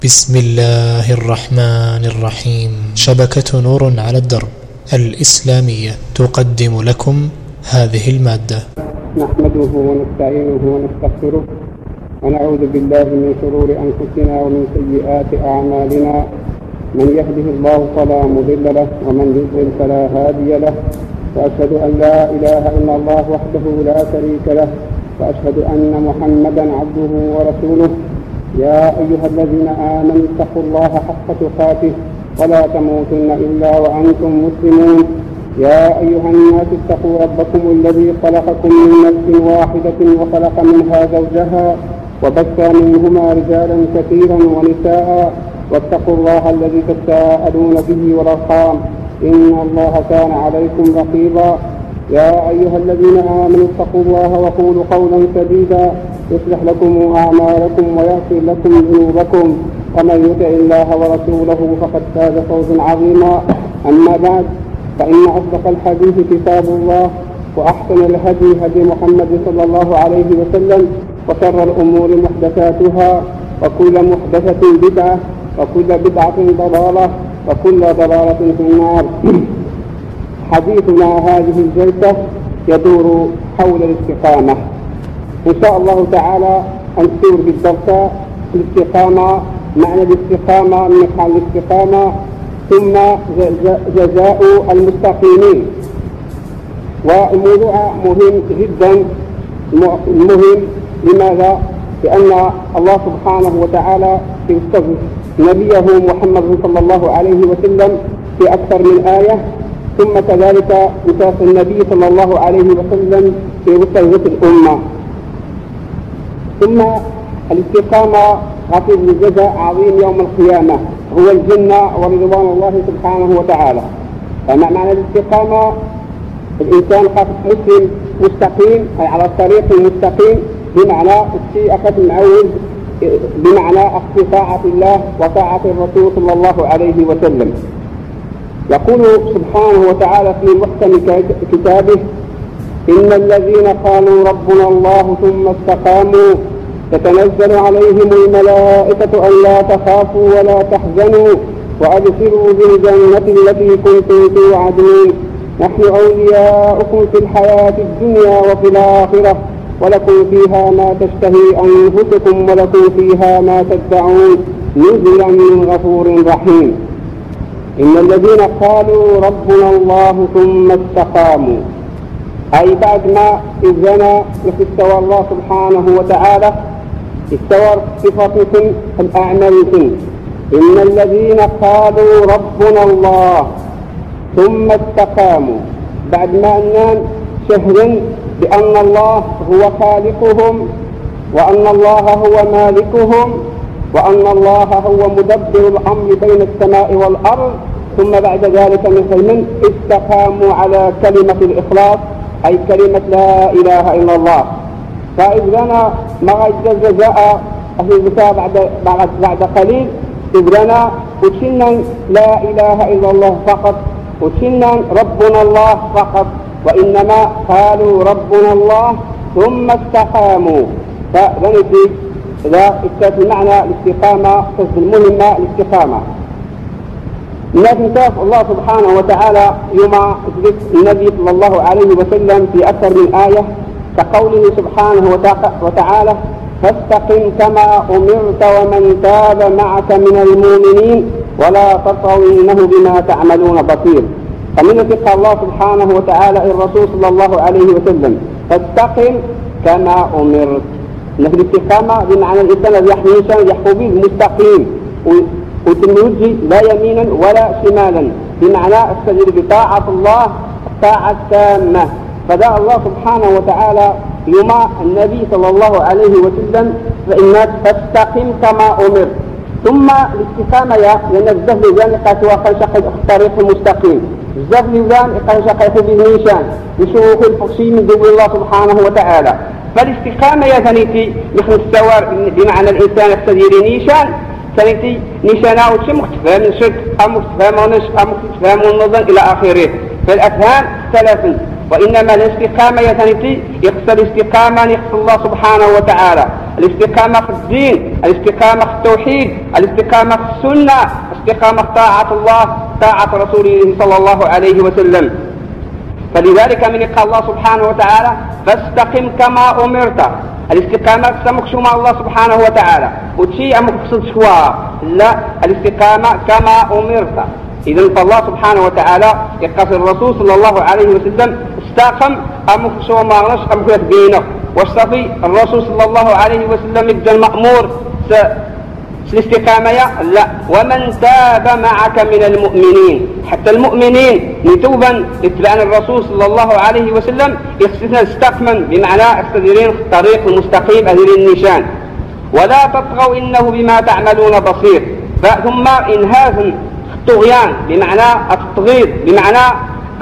بسم الله الرحمن الرحيم. شبكة نور على الدرب الإسلامية تقدم لكم هذه المادة. نحمده ونستعينه ونستغفره ونعوذ بالله من شرور أنفسنا ومن سيئات أعمالنا. من يهده الله فلا مضل له ومن يضلل فلا هادي له، وأشهد أن لا إله إلا الله وحده لا شريك له، وأشهد أن محمدا عبده ورسوله. يا أيها الذين آمنوا اتقوا الله حق تقاته ولا تموتن إلا وأنتم مسلمون. يا أيها الناس اتقوا ربكم الذي خلقكم من نفس واحدة وخلق منها زوجها وبث منهما رجالا كثيرا ونساء، واتقوا الله الذي تساءلون به والأرحام إن الله كان عليكم رقيبا. يا أيها الذين آمنوا اتقوا الله وقولوا قولا سديدا يصلح لكم أعمالكم ويغفر لكم ذنوبكم، ومن يطع الله ورسوله فقد فاز فوزا عظيما. أما بعد، فإن أصدق الحديث كتاب الله، وأحسن الهدي هدي محمد صلى الله عليه وسلم، وشر الأمور محدثاتها، وكل محدثة بدعة، وكل بدعة ضلالة، وكل ضلالة في النار. حديثنا هذه الجلسة يدور حول الاستقامة. إن شاء الله تعالى نسير بالدرس الاستقامة، معنى الاستقامة، معنى الاستقامة، ثم جزاء المستقيمين. والموضوع مهم جدا. المهم لماذا؟ لأن الله سبحانه وتعالى يستغفر نبيه محمد صلى الله عليه وسلم في أكثر من آية، ثم كذلك يساس النبي صلى الله عليه وسلم في وسط الأمة. ثم الاستقامة غفر الجزاء عظيم يوم القيامة، هو الجنة ورضوان الله سبحانه وتعالى. فمعنى الاستقامة الإنسان مسلم مستقيم، أي على الطريق المستقيم، بمعنى الشيء معود، بمعنى طاعة الله وطاعة الرسول صلى الله عليه وسلم. يقول سبحانه وتعالى في محكم كتابه: إن الذين قالوا ربنا الله ثم استقاموا تتنزل عليهم الملائكة ألا تخافوا ولا تحزنوا وأبشروا بالجنة التي كنتم توعدون، نحن أولياؤكم في الحياة الدنيا وفي الآخرة، ولكم فيها ما تشتهي أنفسكم ولكم فيها ما تدعون، نزلا من غفور رحيم. إن الذين قالوا ربنا الله ثم استقاموا، أي بعد ما إذن استوى الله سبحانه وتعالى، استوى صفاتكم الأعمالكم. إن الذين قالوا ربنا الله ثم استقاموا، بعد ما أننا شهدوا بأن الله هو خالقهم، وأن الله هو مالكهم، وأن الله هو مدبر الأمر بين السماء والأرض، ثم بعد ذلك من استقاموا على كلمة الإخلاص، أي كلمة لا إله إلا الله. فإذن ما جزاء أهل الكتاب بعد قليل، إذن وشنا لا إله إلا الله فقط، وشنا ربنا الله فقط، وإنما قالوا ربنا الله ثم استقاموا. فذنتي إذا اكتفى معنى الاستقامة المهمة الاستقامة. لكن شاف الله سبحانه وتعالى يوم أثبت النبي صلى الله عليه وسلم في أكثر من آية، كقوله سبحانه وتعالى: فاستقم كما أمرت ومن تاب معك من المؤمنين ولا تطغوا إنه بما تعملون بصير. فمن اتقى الله سبحانه وتعالى الرسول صلى الله عليه وسلم: فاستقم كما أمرت. نفس الاستقامة بمعنى الإنسان الذي يحفظ به مستقيم، وتموجه لا يمينا ولا شمالا، بمعنى السجد بطاعة الله الطاعة التامة. فدعا الله سبحانه وتعالى يوم النبي صلى الله عليه وسلم: فإنك فاستقم كما أمر. ثم الاستقامة لأن الزهل ذان قاتوا شق الطريق المستقيم، الزهل ذان قاتوا به نيشان يشوف الفقشي من دول الله سبحانه وتعالى. فالاستقامة يا ثنيتي نحن السوار، بمعنى الإنسان يستدير نيشان ثنيتي نيشانا وشي مختفى من شرك أو مختفى منش أو مختفى من نظر إلى آخره. فالأفهام ثلاث، وإنما الاستقامة يا ثنيتي يقصد الاستقامة يقصد الله سبحانه وتعالى الاستقامة في الدين، الاستقامة في التوحيد، الاستقامة في السنة، الاستقامة في طاعة الله، طاعة رسوله صلى الله عليه وسلم. فلذلك من قال الله سبحانه وتعالى فاستقم كما أمرت. الاستقامة سمك مع الله سبحانه وتعالى وتشيء مقصد شوى، لا، الاستقامة كما أمرت. إذن فالله سبحانه وتعالى يقصد الرسول صلى الله عليه وسلم استقم أمك شوى ما غنش أمك بينه والصفي الرسول صلى الله عليه وسلم يبدأ المأمور الاستقامة لا، ومن تاب معك من المؤمنين. حتى المؤمنين نتوبا اتباعا الرسول صلى الله عليه وسلم يخصنا استقما بمعنى استديرين الطريق المستقيم أدير النشان. ولا تطغوا إنه بما تعملون بصير. ثم إنهاز الطغيان بمعنى التطغير بمعنى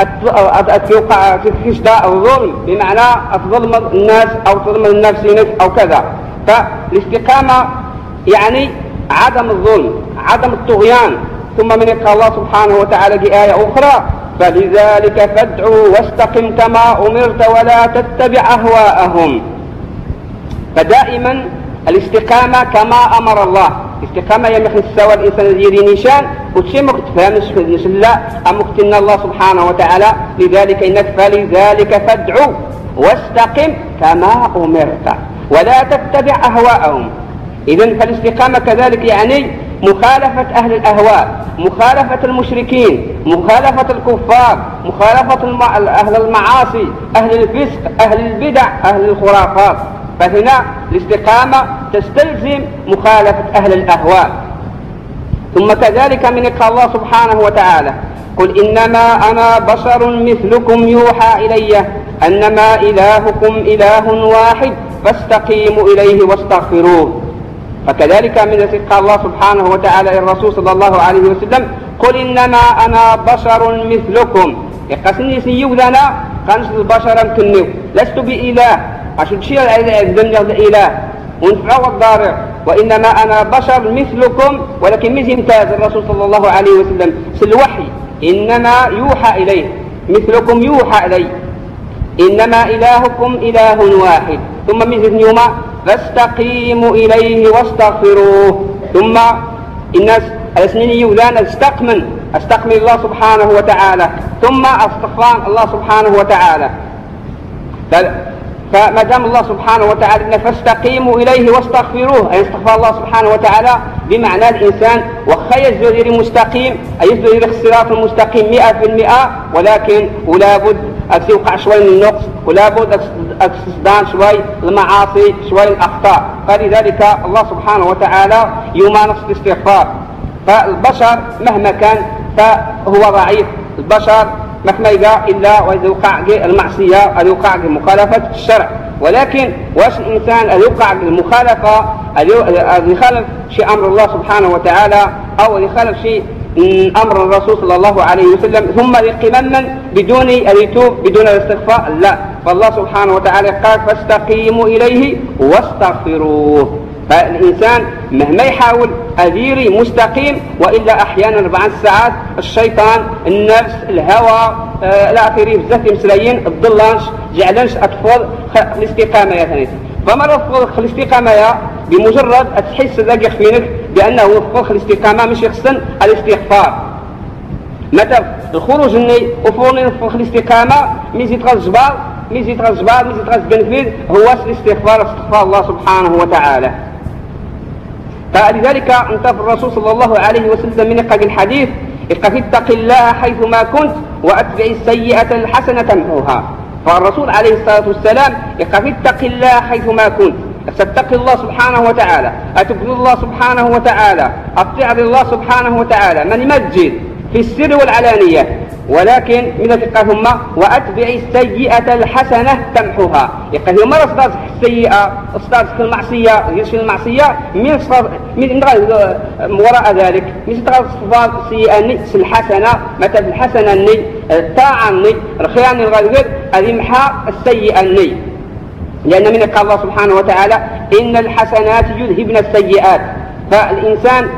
الظلم بمعنى تظلم الناس أو تظلم الناس أو كذا. فالاستقامة يعني عدم الظلم، عدم الطغيان. ثم من الله سبحانه وتعالى في آية أخرى فلذلك فادعوا واستقم كما أمرت ولا تتبع أهواءهم. فدائما الاستقامة كما أمر الله. الاستقامة يمكن السوى الإنسان الذي نشان وتشمك تفهمش لا أمكتن الله سبحانه وتعالى لذلك إنك فلذلك فادعوا واستقم كما أمرت ولا تتبع أهواءهم. إذن فالاستقامة كذلك يعني مخالفة أهل الأهواء، مخالفة المشركين، مخالفة الكفار، مخالفة أهل المعاصي، أهل الفسق، أهل البدع، أهل الخرافات. فهنا الاستقامة تستلزم مخالفة أهل الأهواء. ثم كذلك من قال الله سبحانه وتعالى قل إنما أنا بشر مثلكم يوحى إلي أنما إلهكم إله واحد فاستقيموا إليه واستغفروه. فكذلك من قال الله سبحانه وتعالى للرسول صلى الله عليه وسلم قل إنما أنا بشر مثلكم. يقصني سيوذنا قنص البشر كنيو لست بإله عشان شيء الدنيا الإله ونفع الضارع. وإنما أنا بشر مثلكم ولكن مش يمتاز الرسول صلى الله عليه وسلم الوحي إنما يوحى إليه مثلكم يوحى إليه إنما إلهكم إله واحد. ثم مزيد يوم فاستقيموا إليه واستغفروه. ثم الناس الاسنين يوذان استقمن الله سبحانه وتعالى ثم استغفر الله سبحانه وتعالى. فما دام الله سبحانه وتعالى فاستقيموا إليه واستغفروه أي استغفر الله سبحانه وتعالى بمعنى الإنسان وخي يزدري مستقيم أي يزدري الصراط المستقيم 100%، ولكن ولا بد أتوقع شوي من النقص ولا بد أتصدان شوي المعاصي شوي الأخطاء. فلذلك الله سبحانه وتعالى يمانع الاستغفار. فالبشر مهما كان فهو ضعيف. البشر مهما يقع إلا وإذا يوقع المعصية أو يوقع مخالفة الشرع. ولكن واش الإنسان أن يوقع المخالفة أن يخالف شيء أمر الله سبحانه وتعالى أو يخالف شيء أمر الرسول صلى الله عليه وسلم ثم يقيمن بدون أن يتوب بدون الاستغفار لا. فالله سبحانه وتعالى قال فاستقيموا إليه واستغفروه. فالإنسان مهما يحاول أذيري مستقيم وإلا أحيانا 4 ساعات الشيطان النفس الهوى الآخرين بزاف مسليين الضلانش جعلنش أطفال الاستقامة يا ثاني. فما رفض الاستقامة بمجرد تحس ذاك يخفينك بأنه رفض الاستقامة مش يخصن الاستغفار. مثلا الخروج الني وفورني رفض الاستقامة ميزيد غاز جبال ميزيد غاز بنفيذ هو الاستغفار استغفار الله سبحانه وتعالى. فلذلك انتبه الرسول صلى الله عليه وسلم من قبل الحديث اتق الله حيثما كنت وأتبع السيئة الحسنة تمحوها. فالرسول عليه الصلاة والسلام اتق الله حيثما كنت تتقي الله سبحانه وتعالى أتبذل الله سبحانه وتعالى أطيع الله سبحانه وتعالى من يمجد في السر والعلانية. ولكن من ثم وأتبع السيئة الحسنة تمحوها. يقول ما أصدق السيئة أصدق المعصية يشفي المعصية من وراء ذلك من أصدق السيئة الحسنة مثل الحسنة الني الطاعة الني الخيان الغير أذمحى السيئة الني. لأن من قال الله سبحانه وتعالى إن الحسنات يذهبن السيئات. فالإنسان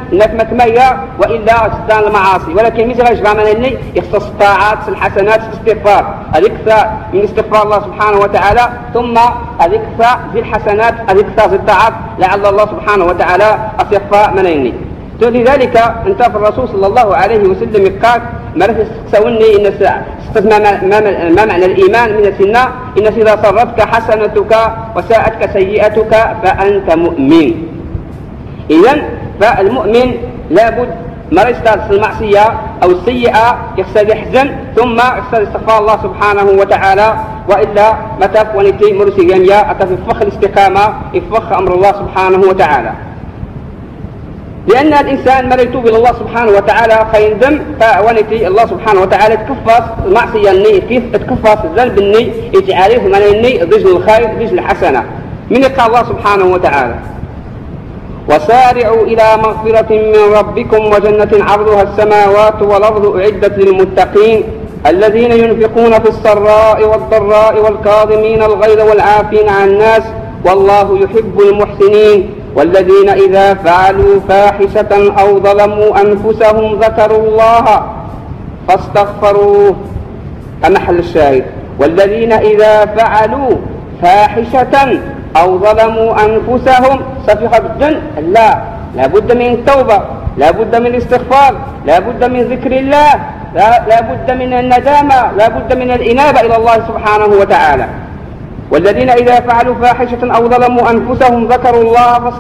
نتمتمية وإلا استان المعاصي ولكن مثل أجرى من الني يختص الطاعات الحسنات الاستغفار. الإكثار من استغفار الله سبحانه وتعالى، ثم الإكثار بالحسنات، الإكثار بالطاعات، لعل الله سبحانه وتعالى أصيغ منيني. لذلك انت في الرسول صلى الله عليه وسلم قال مرة تسوني إن ما معنى الإيمان من السنة إن إذا صرتك حسنتك وساءتك سيئتك فأنت مؤمن. إذن فالمؤمن لابد ما يستاذ المعصية أو السيئة يخسر يحزن ثم يخسر استغفار الله سبحانه وتعالى، وإلا متى ونتي مرسي جميع أتفخ الاستقامة يفخ أمر الله سبحانه وتعالى. لأن الإنسان ما يتوب إلى الله سبحانه وتعالى فيندم، فونتي الله سبحانه وتعالى تكفص المعصية النية كيف تكفص الذنب النية يجعله من النية ضجل الخير ضجل الحسنة. من قال الله سبحانه وتعالى وسارعوا إلى مغفرة من ربكم وجنة عرضها السماوات والأرض أعدت للمتقين الذين ينفقون في السراء والضراء والكاظمين الغيظ والعافين عن الناس والله يحب المحسنين والذين إذا فعلوا فاحشة أو ظلموا أنفسهم ذكروا الله فاستغفروه. محل الشاهد والذين إذا فعلوا فاحشة أو ظلموا أنفسهم صفيحة بالجن، لا بد من التوبة، لا بد من الاستغفار، لا بد من ذكر الله، لا بد من الندامة، لا بد من الإنابة إلى الله سبحانه وتعالى. والذين إذا فعلوا فاحشة أو ظلموا أنفسهم ذكروا الله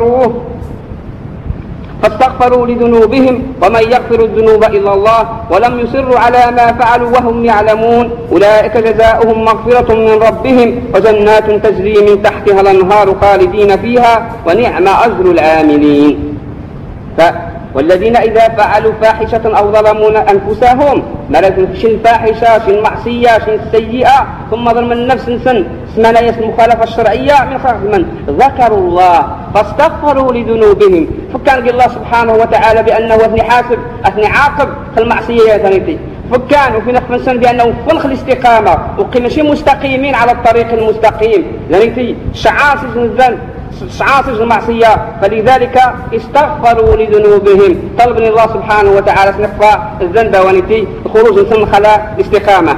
فاستغفروا لذنوبهم ومن يغفر الذنوب إلا الله ولم يصروا على ما فعلوا وهم يعلمون أولئك جزاؤهم مغفرة من ربهم وجنات تجري من تحتها الأنهار خالدين فيها ونعم أجر العاملين. والذين إذا فعلوا فاحشة أو ظلموا أنفسهم مرضوا شن فاحشة شن معصية شن سيئة ثم ظلم النفس سن اسمنا المخالفة الشرعية من خلف من ذكروا الله فاستغفروا لذنوبهم. فكان الله سبحانه وتعالى بأنه أثني حاسب أثني عاقب في المعصية ثانيتي، فكانوا في نخف السن بأنه فنخ الاستقامة وقمشي مستقيمين على الطريق المستقيم ثانيتي شعاصي الذنب شعاصي المعصية، فلذلك استغفروا لذنوبهم طلب من الله سبحانه وتعالى سنقفى الذنب ونتي خروج من خلاء الاستقامة.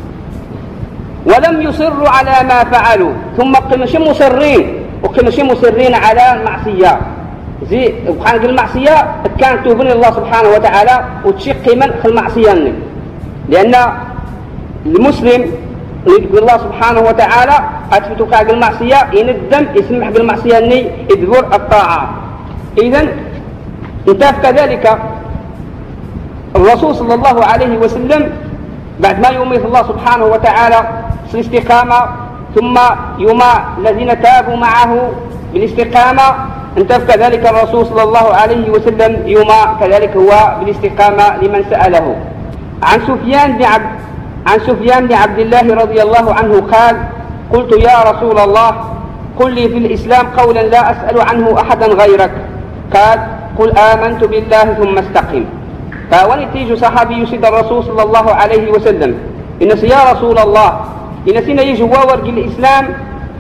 ولم يصروا على ما فعلوا ثم قمشي مصرين على المعصية زي وخان المعصية كانت تبني الله سبحانه وتعالى وتشقي من المعصية، لأن المسلم يقول الله سبحانه وتعالى أتفتك على المعصية يندم يسمح بالمعصية أني يدبر الطاعة. إذن انتهى كذلك الرسول صلى الله عليه وسلم بعد ما يميث الله سبحانه وتعالى الاستقامة ثم يوم الذين تابوا معه بالاستقامة انتهى كذلك الرسول صلى الله عليه وسلم يوم كذلك هو بالاستقامة لمن سأله. عن سفيان بن عبد الله رضي الله عنه قال قلت يا رسول الله قل لي في الإسلام قولا لا أسأل عنه أحدا غيرك، قال قل آمنت بالله ثم استقم. فونتيج صحابي يسيد الرسول صلى الله عليه وسلم إن يا رسول الله إن سينا يجوا ورق الإسلام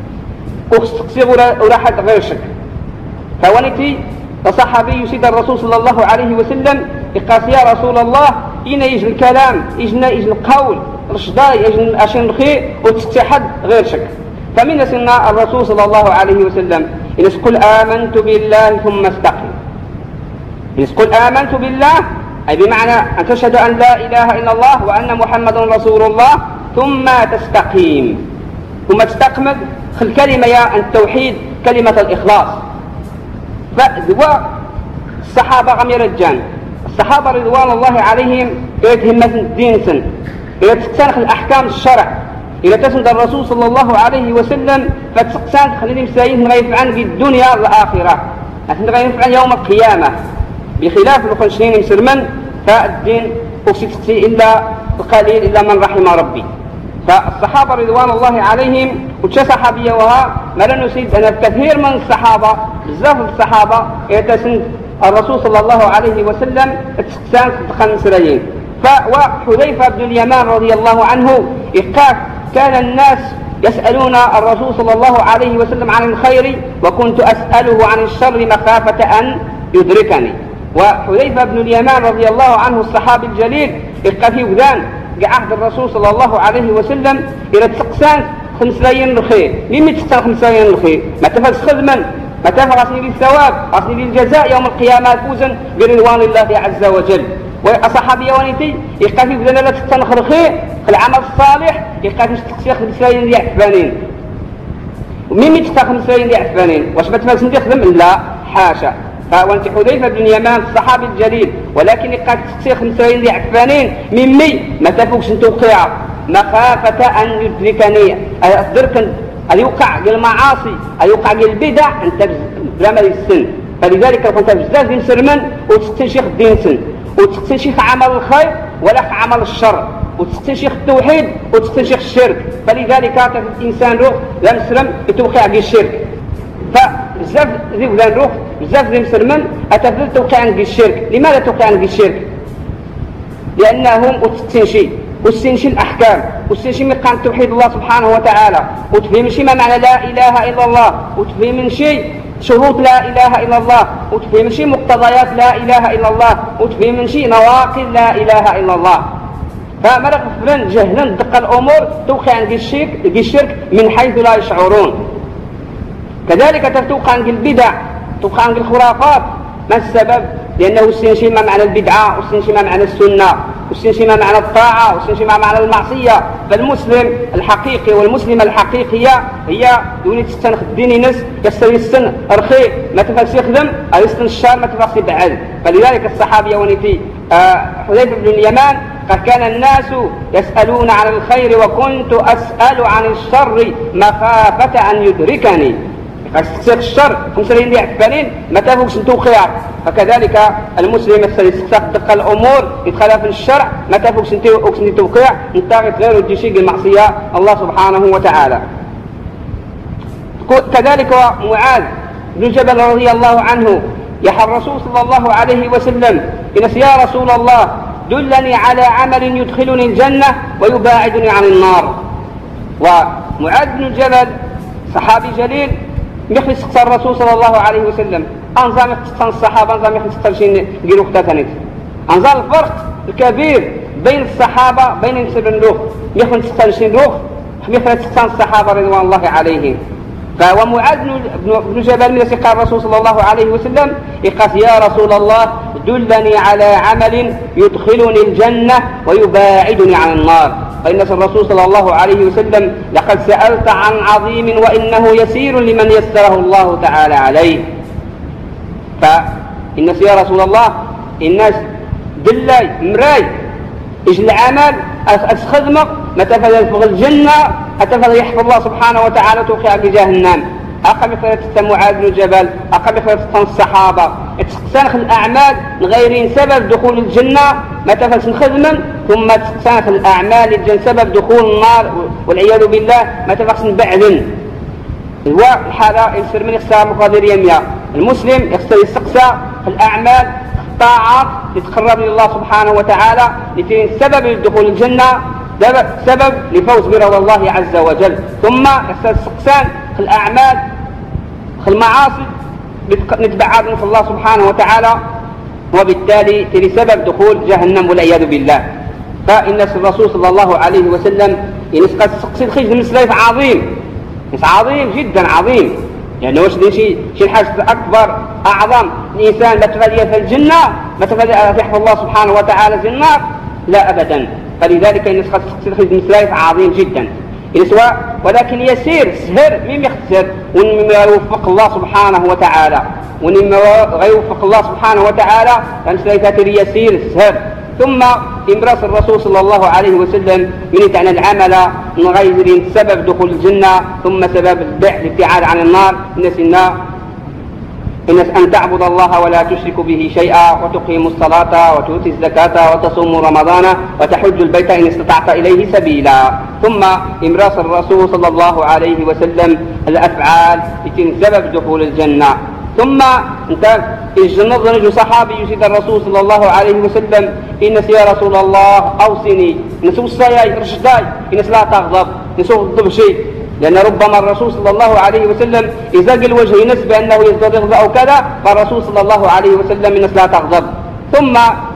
أخصص أحد غيرك. فونتي الصحابي يسيد الرسول صلى الله عليه وسلم يقاس يا رسول الله إن يجي الكلام يجي القول رشدا يجي عشان الخير وتستحد غير شك. فمن سنة الرسول صلى الله عليه وسلم إن قل آمنت بالله ثم استقم. إن قل آمنت بالله أي بمعنى أن تشهد أن لا إله إلا الله وأن محمد رسول الله ثم تستقيم، ثم تستقمد الكلمة يا التوحيد كلمة الإخلاص. فذو الصحابة غم يرجان الصحابة رضوان الله عليهم يتهمة الدين سن إذا تستنخ الأحكام الشرع إذا تسند الرسول صلى الله عليه وسلم فتسقسان خليني مسايين غيف عن الدنيا والآخرة غيف عن يوم القيامة بخلاف الخلشين مسلمن فالدين أكسي إلا القليل إلا من رحم ربي. فالصحابة رضوان الله عليهم وتشا صحابية وها ما لن نسيد أن كثير من الصحابة بزاف الصحابة يتسند الرسول صلى الله عليه وسلم تسقسان تدخل مسرين. وحذيفة بن اليمان رضي الله عنه إقاف كان الناس يسألون الرسول صلى الله عليه وسلم عن الخير وكنت أسأله عن الشر مخافة أن يدركني. وحذيفة بن اليمان رضي الله عنه الصحابي الجليل إقاف يبدان عهد الرسول صلى الله عليه وسلم إلى تقسان 5 لاين الخير. مين تختار 5 لاين الخير؟ ما تفاز خدما، ما تفاز غاسني للثواب، غاسني للجزاء يوم القيامة فوزا برضوان الله عز وجل. وأصحابي ونيتي يقاتل بدنا لا تتنخر خير العمل الصالح يقاتل تقسيخ 5 لاين ديال عفانين. ومين تختار 5 لاين ديال عفانين؟ واش ما تفاز نخدم؟ لا حاشا. وانت حذيفة بن اليمان الصحابي الجليل، ولكن قد تقسيخ 5 لاين ديال عفانين ممي ما تفوقش نتوقع مخافة أن يدركني أدرك أن يوقع المعاصي، أن يوقع البدع أنت بلا ما السن. فلذلك كنت بزاف ديال سرمن وتستنشيخ الدين سن، وتستنشيخ عمل الخير ولا عمل الشر، وتستنشيخ التوحيد وتستنشيخ الشرك. فلذلك الإنسان روح لا مسلم يتوقع بالشرك. فبزاف ديال ولاد روح بزاف ديال مسلمن أتفضل توقع عن الشرك. لماذا توقع عن الشرك؟ لأنهم وتستنشي وتستنشي الأحكام وتستنشي مقام توحيد الله سبحانه وتعالى، وتفهم شيء ما معنى لا إله إلا الله، وتفهم شيء شروط لا إله إلا الله، وتفهم شيء مقتضيات لا إله إلا الله، وتفهم شيء نواقض لا إله إلا الله. فما غفلا جهلا دق الأمور توقع عن الشرك من حيث لا يشعرون. كذلك توقع عن البدع، توقع عن الخرافات. ما السبب؟ لأنه استنشي ما معنى البدعة، واستنشي ما معنى السنة، واستنشي ما معنى الطاعة، واستنشي ما معنى المعصية. فالمسلم الحقيقي والمسلمة الحقيقية هي يولي تستنخ الدين نس يستوي السن رخي ما تفاس يخدم، أو يستن الشر ما تفاس يبعد. فلذلك الصحابي ونيتي حذيفة بن اليمان قد كان الناس يسألون عن الخير وكنت أسأل عن الشر مخافة أن يدركني. فاستخسر الشر 5 لاين ديال عفانين ما تفوقش نتوقع. فكذلك المسلم يستخسر دق الامور يدخلها في الشرع ما تفوقش نتوقع نطاغي غير ودي شيء المعصيه الله سبحانه وتعالى. كذلك معاذ بن جبل رضي الله عنه يحى الرسول صلى الله عليه وسلم ينس يا رسول الله دلني على عمل يدخلني الجنه ويباعدني عن النار. ومعاذ بن جبل صحابي جليل يخلي يستخسر الرسول صلى الله عليه وسلم أنظام يختصر الصحابة، أنظام يختصر شيء يقولوا اختتنت، أنظام الفرق الكبير بين الصحابة بين المسلمين لوخ يخلي يستخسر شيء لوخ يخلي يستخسر الصحابة رضوان الله عليهم. ومعاذ بن جبل من سقى الرسول صلى الله عليه وسلم يقول يا رسول الله دلني على عمل يدخلني الجنة ويباعدني عن النار. فإن الرسول صلى الله عليه وسلم لقد سألت عن عظيم وإنه يسير لمن يسره الله تعالى عليه. فإن يا رسول الله الناس دلاي مراي إيش العمل أتخدمك ما تفضل فوق الجنة أتفضل يحفظ الله سبحانه وتعالى توقع بجهنم. أقام يخلط معاذ بن جبل، أقام يخلط الصحابة تستنخ الأعمال من غير سبب دخول الجنة ما تفلس خدما، ثم تستنخ الأعمال الجن سبب دخول النار والعياذ بالله ما تفلس بعد. والحالة يصير من يخسر مقادير يميا. المسلم يستقسى الأعمال الطاعات لتقرب لله سبحانه وتعالى لتكون سبب لدخول الجنة، سبب لفوز برضا الله عز وجل. ثم يستقسان الأعمال المعاصي نتبعاد من الله سبحانه وتعالى، وبالتالي تلي سبب دخول جهنم والعياذ بالله. فإن الرسول صلى الله عليه وسلم ينسقى الخيج المسلف عظيم، عظيم جدا عظيم، يعني واش شي حاجة أكبر أعظم الإنسان ما تفادي في الجنة ما تفادي يحفظ الله سبحانه وتعالى في النار؟ لا أبدا. فلذلك ينسقى الخيج المسلف عظيم جدا ولكن يسير سهر مين يخسر ومما يوفق الله سبحانه وتعالى، ومما يوفق الله سبحانه وتعالى فمسلفات يسير سهر. ثم امراس الرسول صلى الله عليه وسلم من يتعنى العمل من غير سبب دخول الجنة ثم سبب الابتعاد عن النار. الناس أن تعبد الله ولا تشرك به شيئا وتقيم الصلاة وتؤتي الزكاة وتصوم رمضان وتحج البيت إن استطعت إليه سبيلا. ثم إمراس الرسول صلى الله عليه وسلم الأفعال التي سبب دخول الجنة. ثم انت الجنة صحابي يسيد الرسول صلى الله عليه وسلم إن يا رسول الله أوصني نسو الصياي رشداي إن لا تغضب نسو الضب شيء، لأن ربما الرسول صلى الله عليه وسلم إذا قل وجه نسبة أنه يزداد يغضب أو كذا، فالرسول صلى الله عليه وسلم الناس لا تغضب. ثم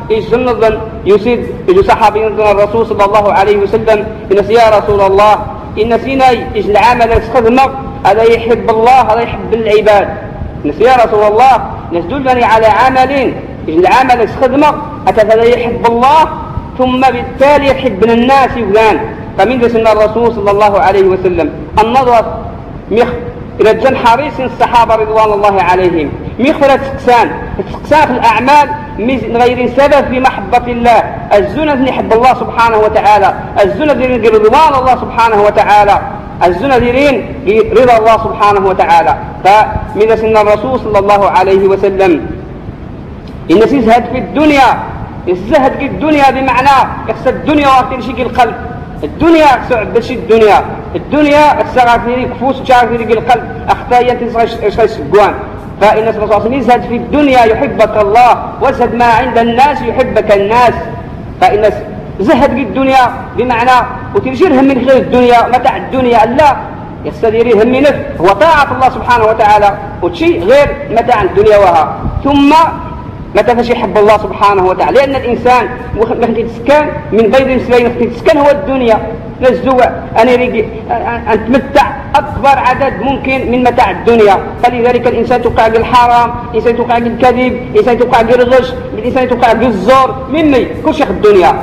يجنظن يسيد يجو صحابي الرسول صلى الله عليه وسلم إنس يا رسول الله إن سينا يجي العمل خدمة هذا يحب الله هذا يحب العباد. إنس يا رسول الله نسدلني على عملين يجي العمل خدمة هذا يحب الله ثم بالتالي يحب الناس يبان. فمن ذا الرسول صلى الله عليه وسلم النظر إلى الجن حريص الصحابة رضوان الله عليهم ميخفر تسقسان في الأعمال غير سبب في محبة الله. الزنة يحب الله سبحانه وتعالى، الزنة رضوان الله سبحانه وتعالى، الزنة رضا الله سبحانه وتعالى. فمن سن الرسول صلى الله عليه وسلم إن يزهد في الدنيا، يزهد في الدنيا بمعنى يخسر الدنيا وأكثر شيء القلب. الدنيا صعب شيء الدنيا السرعة في كفوس وشعر في القلب أخطاء ينتزغش الجوان. فإن صلى الله عليه وسلم يزهد في الدنيا يحبك الله، وزهد ما عند الناس يحبك الناس. فإن زهد في الدنيا بمعنى وترجرهم من خلال الدنيا متاع الدنيا لا يستديرهم منه هو طاعة الله سبحانه وتعالى وشيء غير متاع الدنيا وها. ثم متى فاش يحب الله سبحانه وتعالى لأن الإنسان تسكن من بين السبيل تسكن هو الدنيا للزوع أن تمتع أكبر عدد ممكن من متاع الدنيا. فلذلك الإنسان توقع بالحرام، الإنسان توقع بالكذب، الإنسان توقع بالغش، الإنسان توقع بالزور ممي كل شيء الدنيا.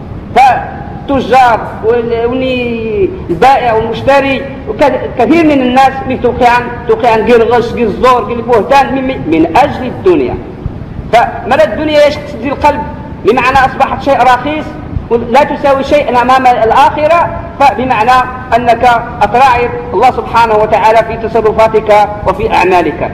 فالتجار والبائع والمشتري وكثير من الناس توقع بالغش بالزور بالبهتان ممي من أجل الدنيا. فمرى الدنيا تسدي القلب بمعنى أصبحت شيء رخيص لا تساوي شيء أمام الآخرة. فبمعنى أنك أتراعي الله سبحانه وتعالى في تصرفاتك وفي أعمالك.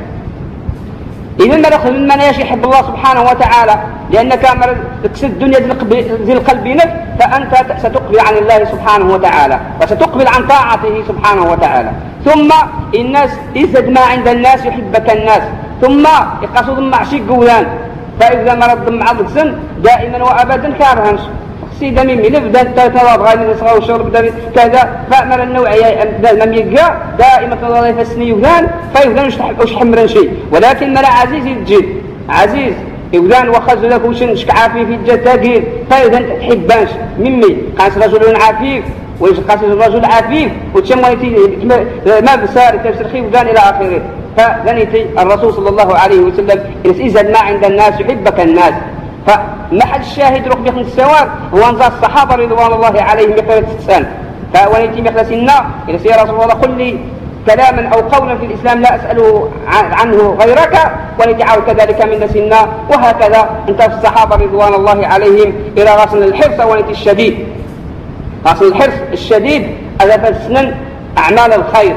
إذن من يحب الله سبحانه وتعالى لأنك تكسد الدنيا ذي القلب نفس فأنت ستقبل عن الله سبحانه وتعالى وستقبل عن طاعته سبحانه وتعالى. ثم الناس إزد ما عند الناس يحبك الناس. ثم يقصد مع شيء قولان. فإذا مرض مع الضكسن دائما وأبدا كارهنش سيدا ميمي لبدا تتواضع غير نسغى وشرب كذا. فأمر النوعية لم يقع دائما تضاضي فسني يوذان فيوذان وش حمرا شيء. ولكن مرا عزيز الجد عزيز يوذان وخزو لك وشنش عافي في الجد تاقير فيوذان تحبانش ميمي قاس رجل عفيف ويقاس الرجل عفيف وتشمونيتي ما بسار تفسرخي وذان إلى آخره. فذنيتي الرسول صلى الله عليه وسلم إذا ما عند الناس يحبك الناس. فمحل الشاهد ركب خمس السواد هو أنزل الصحابة رضوان الله عليهم بقية السنة. فونيتي مخلصنا يا رسول الله قل لي كلاما أو قولا في الإسلام لا أسأله عنه غيرك ونيتي عاود كذلك من سنة. وهكذا انت في الصحابة رضوان الله عليهم إلى غسل الحرص ونيتي الشديد. غسل الحرص الشديد هذا فسنن أعمال الخير.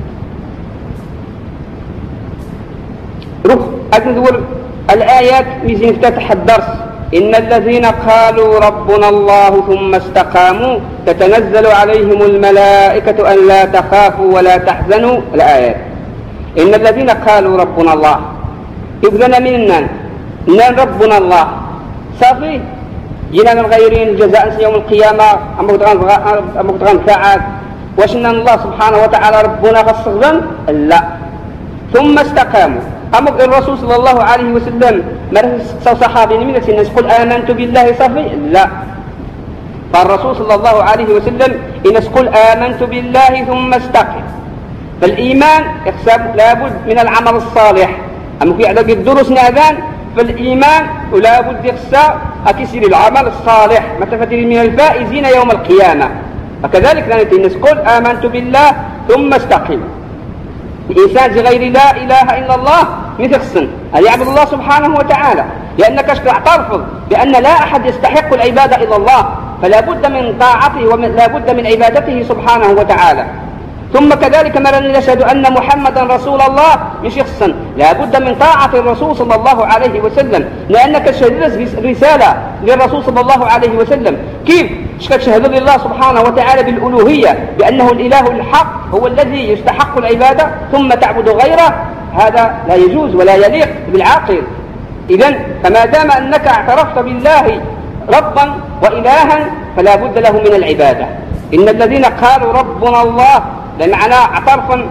أتذكر الآيات ميزين افتتح الدرس إن الذين قالوا ربنا الله ثم استقاموا تتنزل عليهم الملائكة أن لا تخافوا ولا تحزنوا. الآيات إن الذين قالوا ربنا الله يبذن منا نان ربنا الله صافي جينا من غيرين الجزاء يوم القيامة أما كتغان ساعات وشنا الله سبحانه وتعالى ربنا خصغا لا ثم استقاموا. أما الرسول صلى الله عليه وسلم مرسل صحابي من الناس يقول آمنت بالله صافي لا. فالرسول صلى الله عليه وسلم إن يقول آمنت بالله ثم استقم. فالإيمان يحسب لابد من العمل الصالح. أما في عدد الدروس ناذان فالإيمان لابد يحسب أكسر العمل الصالح متفتر من الفائزين يوم القيامة. فكذلك نحن نقول آمنت بالله ثم استقم. الإنسان غير لا إله إلا الله مثل أن يعبد الله سبحانه وتعالى لأنك تعترف بأن لا أحد يستحق العبادة إلا الله فلا بد من طاعته ولا بد من عبادته سبحانه وتعالى. ثم كذلك مرن نشهد أن محمدا رسول الله مش شخصا لا بد من طاعة الرسول صلى الله عليه وسلم لأنك تشهد رسالة للرسول صلى الله عليه وسلم. كيف تشهد لله سبحانه وتعالى بالألوهية بأنه الإله الحق هو الذي يستحق العبادة ثم تعبد غيره؟ هذا لا يجوز ولا يليق بالعاقل. إذن فما دام أنك اعترفت بالله ربا وإلها فلا بد له من العبادة. إن الذين قالوا ربنا الله بمعنى اعترف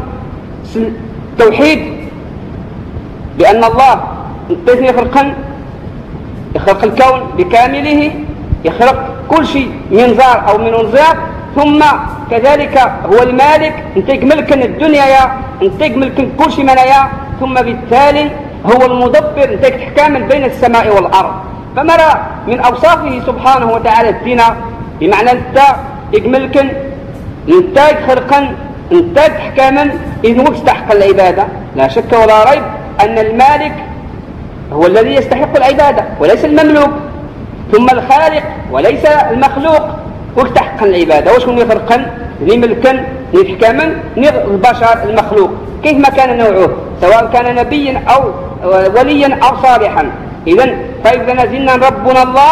توحيد بأن الله تثني خلقا يخلق الكون بكامله، يخلق كل شيء من زار أو من انزار، ثم كذلك هو المالك، انت يملكن الدنيا يا انت يملكن كل شيء منايا، ثم بالتالي هو المدبر، انت تحكام بين السماء والأرض. فمرى من أوصافه سبحانه وتعالى الدين، بمعنى انت يملكن، انت يخلقن، انت تحكاما، إذن تستحق العبادة. لا شك ولا ريب أن المالك هو الذي يستحق العبادة وليس المملوك، ثم الخالق وليس المخلوق ويستحق العبادة. وشكون يفرقن لملكا لحكاما البشر المخلوق كيف ما كان نوعه، سواء كان نبيا أو وليا أو صالحا. إذن فإذا نزلنا ربنا الله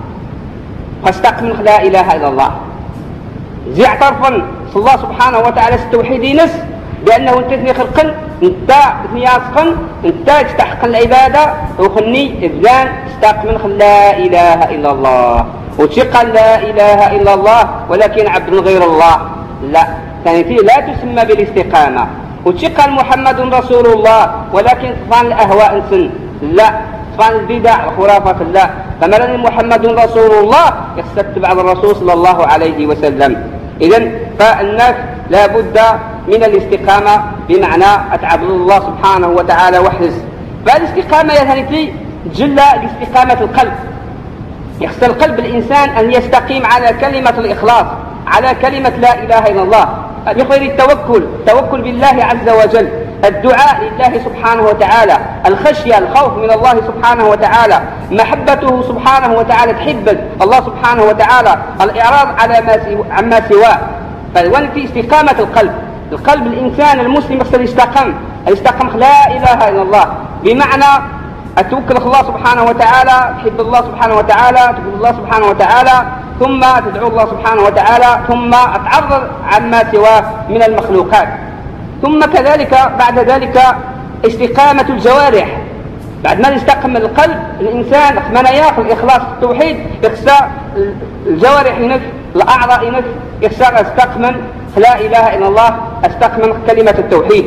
فاستقم لا إله إلا الله، زي اعترفا الله سبحانه وتعالى التوحيد نس بأنه انت خلقا، انت ياسقا، انت تستحق العبادة، وخني إذن استقم لا إله إلا الله، وتقى لا إله إلا الله ولكن عبد غير الله، لا ثاني لا تسمى بالاستقامة. وتقى محمد رسول الله ولكن طفان الأهواء سن، لا طفان البدع وخرافات، لا. فمثلا محمد رسول الله يستتبع الرسول صلى الله عليه وسلم. إذن فالناس لا بد من الاستقامة، بمعنى أتعبد الله سبحانه وتعالى وحده. فالاستقامة يا جل الاستقامة القلب، يخص القلب الإنسان أن يستقيم على كلمة الإخلاص، على كلمة لا إله إلا الله، بخير التوكل بالله عز وجل، الدعاء لله سبحانه وتعالى، الخشية الخوف من الله سبحانه وتعالى، محبته سبحانه وتعالى، تحب الله سبحانه وتعالى، الإعراض عما سواه. فالوان في استقامة القلب الإنسان المسلم يقصد يستقم لا إله إلا الله، بمعنى أتوكل الله سبحانه وتعالى، تحب الله سبحانه وتعالى، تقول الله سبحانه وتعالى، ثم تدعو الله سبحانه وتعالى، ثم أتعرض عما سواه من المخلوقات. ثم كذلك بعد ذلك استقامة الجوارح، بعد ما يستقم القلب الإنسان منايا في الإخلاص التوحيد، يخسى الجوارح ينف، الأعضاء ينف، يخسى استقمن لا إله إلا الله، استقمن كلمة التوحيد.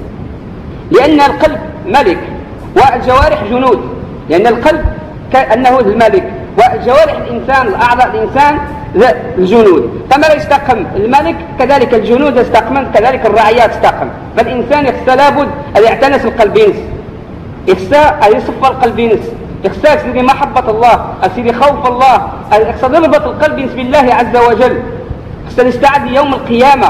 لأن القلب ملك والجوارح جنود، لأن القلب كأنه الملك والجوارح الإنسان، الأعضاء الإنسان الجنود. فما لا يستقم الملك كذلك الجنود يستقمن، كذلك الرعيات تستقم. فالإنسان يخسى لابد أن يعتنس القلب ينس، يخسى أن يصف القلب ينس، يخسى أسيدي محبة الله، أسيدي خوف الله، يخسى ضربة القلب ينس بالله عز وجل، يخسى يستعد يوم القيامة،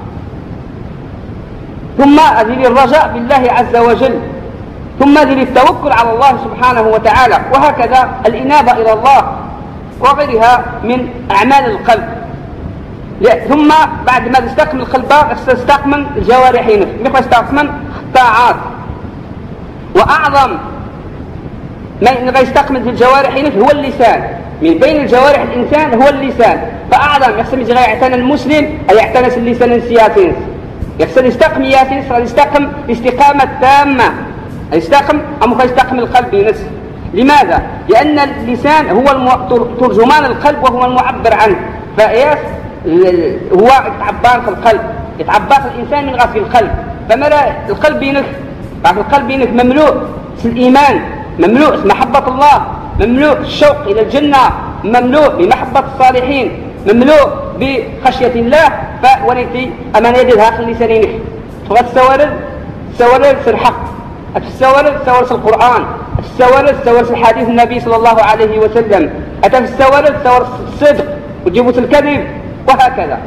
ثم أسيدي الرجاء بالله عز وجل، ثم ذي التوكل على الله سبحانه وتعالى، وهكذا الإنابة إلى الله وغيرها من أعمال القلب. ثم بعد ما تستقم القلب يستقمن الجوارحين، مثل يستقمن الطاعات. وأعظم ما يستقمن في الجوارحين هو اللسان، من بين الجوارح الإنسان هو اللسان. فأعظم يحسن يعتنى المسلم أن يعتنس اللسان السياسي، يحسن يستقم ياسين، يستقم استقامة تامة، يستقم أم يستقم القلب ينس. لماذا؟ لأن اللسان هو ترجمان القلب وهو المعبر عنه، فإياس هو يتعبر في القلب، يتعبر الإنسان من غسل القلب. فملا القلب ينف، بعد القلب ينف مملوء الإيمان، مملوء محبة الله، مملوء الشوق إلى الجنة، مملوء بمحبة الصالحين، مملوء بخشية الله. فونيتي أمان يدي هاخل اللسان ينف، تغى السوارد الحق، السوارد القرآن، السوارد الحديث النبي صلى الله عليه وسلم، أتى في السوارد الصدق وجيبوا الكذب، وهكذا.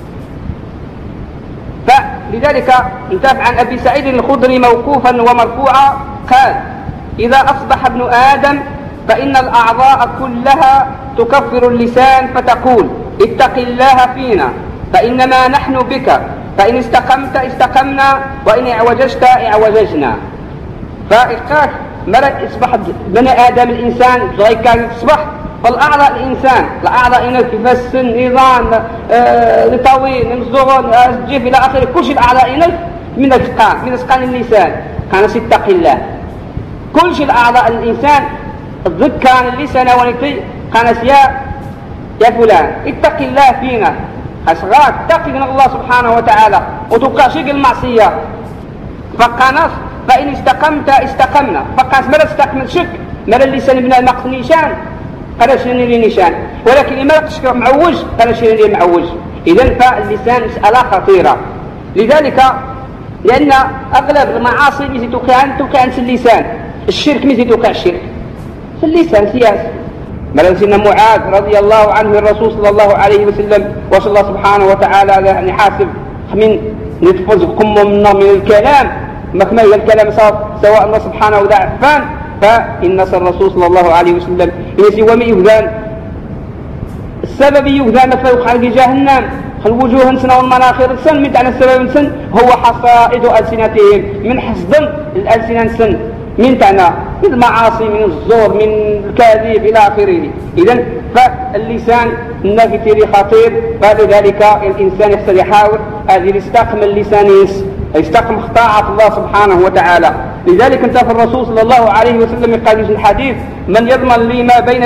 فلذلك انتفع عن أبي سعيد الخدري موقوفا ومرفوعا قال: إذا أصبح ابن آدم فإن الأعضاء كلها تكفر اللسان فتقول: اتق الله فينا فإنما نحن بك، فإن استقمت استقمنا وإن اعوججت اعوججنا. فإقاك مرة يصبح بني آدم الإنسان كان يصبح، فالأعضاء الإنسان الأعضاء ينف، السن، نظام، الطويل، الزغن، الجيف إلى آخره، كل شيء الأعضاء ينف من أسقان اللسان. كان اتق الله، كل شيء الأعضاء الإنسان الذكر اللسان ونكتي كان يا فلان اتق الله فينا، أصغاك اتقي من الله سبحانه وتعالى وتبقى شيء المعصية. فقانص فإن استقمت استقمنا، فقانص مرة استقمت شك مالا اللسان بنا المقص نيشان قال شنو لي نيشان، ولكن لما لقش معوج قال شنو لي معوج. إذن فاللسان مسألة خطيرة. لذلك لأن أغلب المعاصي اللي توقع في اللسان، الشرك مثل توقع الشرك في اللسان سياسة. مثلا سيدنا معاذ رضي الله عنه الرسول صلى الله عليه وسلم وصلى الله سبحانه وتعالى يعني حاسب من نتفز قمه منا من الكلام ما كما هي الكلام سواء الله سبحانه وتعالى عفان فإن الرسول صلى الله عليه وسلم يسي ومن يهدان السبب يهدان فيوقع في جهنم الوجوه نسن والمناخير نسن من تعنى السبب نسن هو حصائد ألسنتهم من حصد الألسنة نسن من تعنى من المعاصي من الزور من الكاذب إلى آخره. إذن فاللسان النافذ خطير، فلذلك الإنسان يحسن يحاول أن يستقم اللسان يستقم طاعة الله سبحانه وتعالى. لذلك انت في الرسول صلى الله عليه وسلم قال في الحديث من يضمن لي ما بين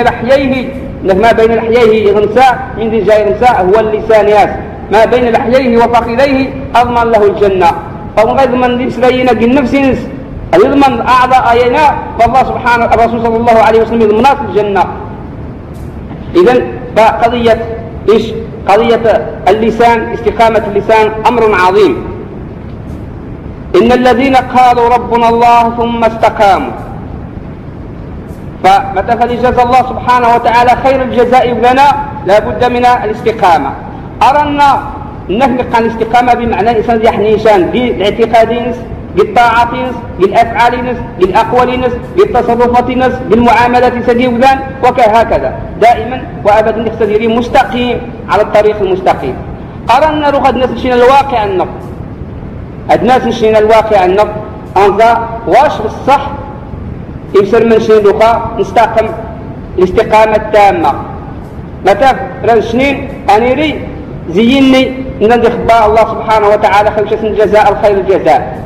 لحييه غنساء من ذي جاي غنساء هو اللسان ياس ما بين لحييه وفخذيه أضمن له الجنة. فمن يضمن لي سلينا النفس يضمن أعضاءنا فالله سبحانه الرسول صلى الله عليه وسلم يضمنات الجنة. إذن فقضية قضية اللسان استقامة اللسان أمر عظيم. إن الذين قالوا ربنا الله ثم استقاموا فمتى فلجزى الله سبحانه وتعالى خير الجزاء لنا لا بد من الاستقامة. أرنا نفق عن الاستقامة بمعنى الإنسان يحنيشان بالاعتقاد بالطاعة بالأفعال بالأقوال بالتصرفات بالمعاملات سديوذان وكهكذا دائما وأبدا نقصد مستقيم على الطريق المستقيم. أرنا رغد نسشين الواقع النقد الناس نشين الواقع النقد أنظر واش بالصح يمسر من شين لقاء نستقم الاستقامة التامة. متى رنشنين أنيري زيني ندخ الله سبحانه وتعالى خمسة الجزاء الخير الجزاء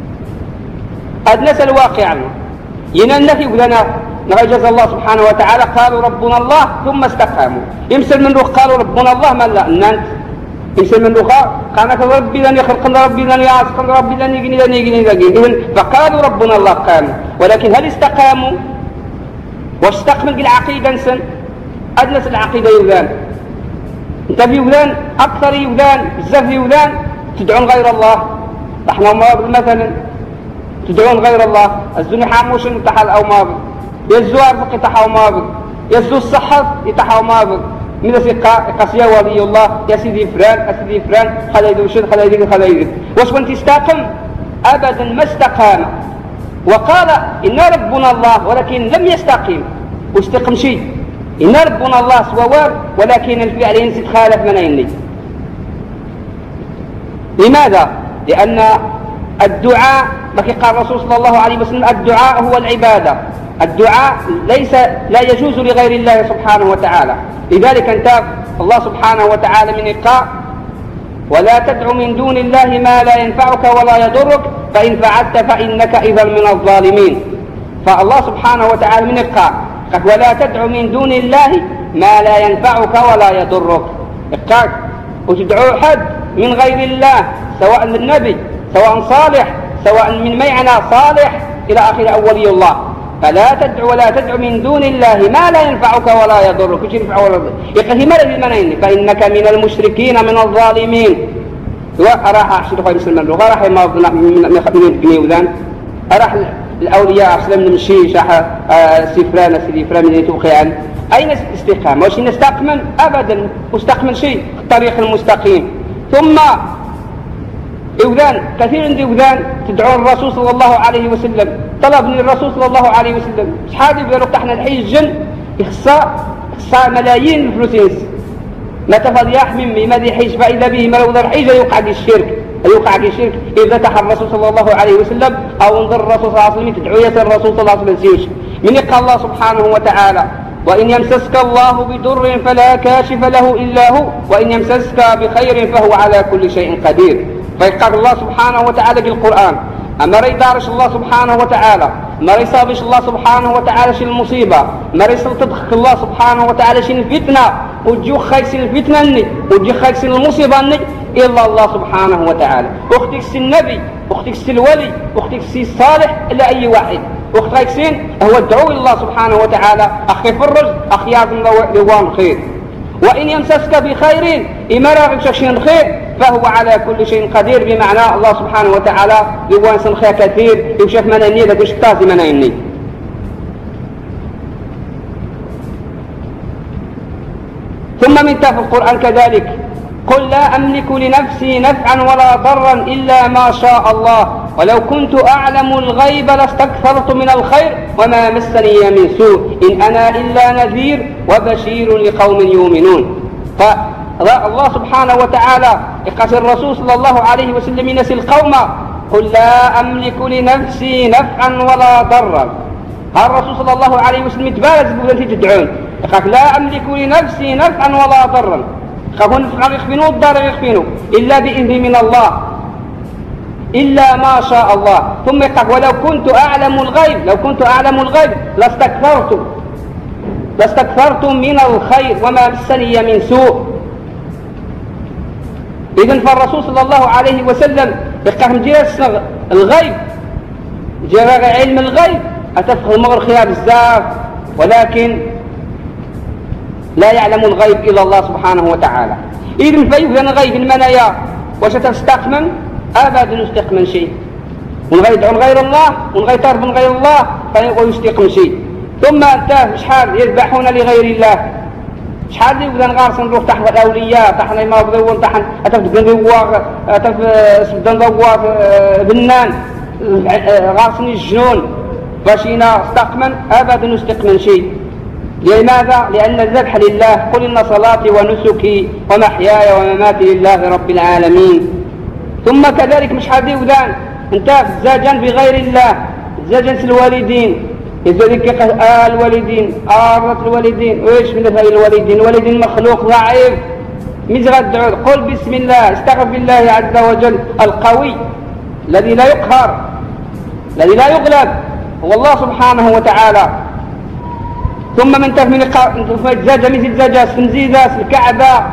الناس الواقع يننفي لنا نجزى الله سبحانه وتعالى قالوا ربنا الله ثم استقاموا. يمسر من روح قالوا ربنا الله ما لا ننت يمسر من روح قالك ربي لن يخلقنا ربي لن يعصقنا ربي لن يجني إذن فقالوا ربنا الله قاموا. ولكن هل استقاموا واستقمل بالعقيدة نسن أدنس العقيدة يوذان انت في يوذان أكثر يوذان بزاف يوذان تدعون غير الله احنا مرض مثلا تدعون غير الله الزني حاموش يتحال أو ماضي يزو أرزق يتحاو ماضي يزو الصحة يتحاو ماضي من قصيا ولي الله يا سيدي فلان خليدو شد خليدو واش كنت استقم أبدا ما استقام وقال إن ربنا الله ولكن لم يستقيم واستقم شيء إن ربنا الله سوار ولكن الفعل ينسي تخالف من يني. لماذا؟ لأن الدعاء بكي قال الرسول صلى الله عليه وسلم الدعاء هو العبادة. الدعاء لا يجوز لغير الله سبحانه وتعالى. لذلك انت الله سبحانه وتعالى من إقاء ولا تدع من دون الله ما لا ينفعك ولا يضرك فإن فعلت فإنك إذا من الظالمين. فالله سبحانه وتعالى من إقاء ولا تدع من دون الله ما لا ينفعك ولا يضرك. إقاء وتدعو حد من غير الله سواء النبي سواء صالح سواء من معنى صالح إلى آخر أولي الله. فلا تدع ولا تدع من دون الله ما لا ينفعك ولا يضرك وش ينفع ولا يضرك يقول ماذا بالمنين فإنك من المشركين من الظالمين. راح أحسد خير مسلم اللغة راح يماضنا من جنيوذان راح الأولياء أسلم نمشي شاح سفران سيدي فلان من يتوقعان أين الاستقامة وش نستقمن أبدا مستقمن شيء الطريق المستقيم. ثم إوذان كثير من إوذان تدعون الرسول صلى الله عليه وسلم طلب من الرسول صلى الله عليه وسلم شحال يقولوا احنا الحي الجن يخصى ملايين الفلوس ما تفضل يحمي ما يحيش فإذا به ما لو ذا الحيجة يوقع الشرك إذا تحى الرسول صلى الله عليه وسلم أو انظر الرسول صلى الله عليه وسلم تدعو يسر الرسول صلى الله عليه وسلم من يقال الله سبحانه وتعالى وإن يمسسك الله بضر فلا كاشف له إلا هو وإن يمسسك بخير فهو على كل شيء قدير. فيقال الله سبحانه وتعالى بالقرآن أما ريدارش الله سبحانه وتعالى ما ريصابش الله سبحانه وتعالى شي المصيبة ما ريصل تضحك الله سبحانه وتعالى شي الفتنة وتجو خايس الفتنة وتجو خايس المصيبة إلا الله سبحانه وتعالى. أختك النبي أختك الولي أختك الصالح إلا أي واحد وقت غيكسين هو الدعو إلى الله سبحانه وتعالى أخي فرج أخيار لوان خير. وإن يمسسك بخير إما راغب شيء خير فهو على كل شيء قدير، بمعنى الله سبحانه وتعالى لوان سنخير كثير يوشف من أني ذاك يشتازي من أني. ثم من تاف القرآن كذلك قل لا أملك لنفسي نفعا ولا ضرا إلا ما شاء الله ولو كنت أعلم الغيب لاستكثرت من الخير وما مسني من سوء إن أنا إلا نذير وبشير لقوم يؤمنون. فالله سبحانه وتعالى يقول الرسول صلى الله عليه وسلم ينسي القوم قل لا أملك لنفسي نفعا ولا ضرا. الرسول صلى الله عليه وسلم يتبارز بذلك تدعون يقول لا أملك لنفسي نفعا ولا ضرا، خافون نفعا يخفينه والضر يخفينه إلا بإذن من الله إلا ما شاء الله. ثم يقول ولو كنت أعلم الغيب، لو كنت أعلم الغيب لاستكثرت من الخير وما مسني من سوء. إذن فالرسول صلى الله عليه وسلم يقول جيرس الغيب جرى علم الغيب أتفق المغر خيار بزاف، ولكن لا يعلم الغيب إلا الله سبحانه وتعالى. إذن فيوجد غيب المنايا واش تستقمن أبدا يستقمن شيء، ونغير غير الله ونغير طرف من غير الله فيقول يستقم شيء. ثم انت شحال يذبحون لغير الله، شحال يبدا نغارس نروح تحت الأولياء تحت ما بدون تحت أتفدنواغ أتفدنواغ بنان غارسني الجنون باش يستقمن أبدا يستقمن شيء. لماذا؟ لأن الذبح لله قل إن صلاتي ونسكي ومحياي ومماتي لله رب العالمين. ثم كذلك مش حد يودان انت زاجا بغير الله زاجا الوالدين لذلك الوالدين الوالدين ويش من الوالدين؟ الوالدين مخلوق ضعيف مزغد قل بسم الله استغفر بالله عز وجل القوي الذي لا يقهر الذي لا يغلب هو الله سبحانه وتعالى. ثم من تفمين زاجة مثل زاجة سنزيدة الكعبة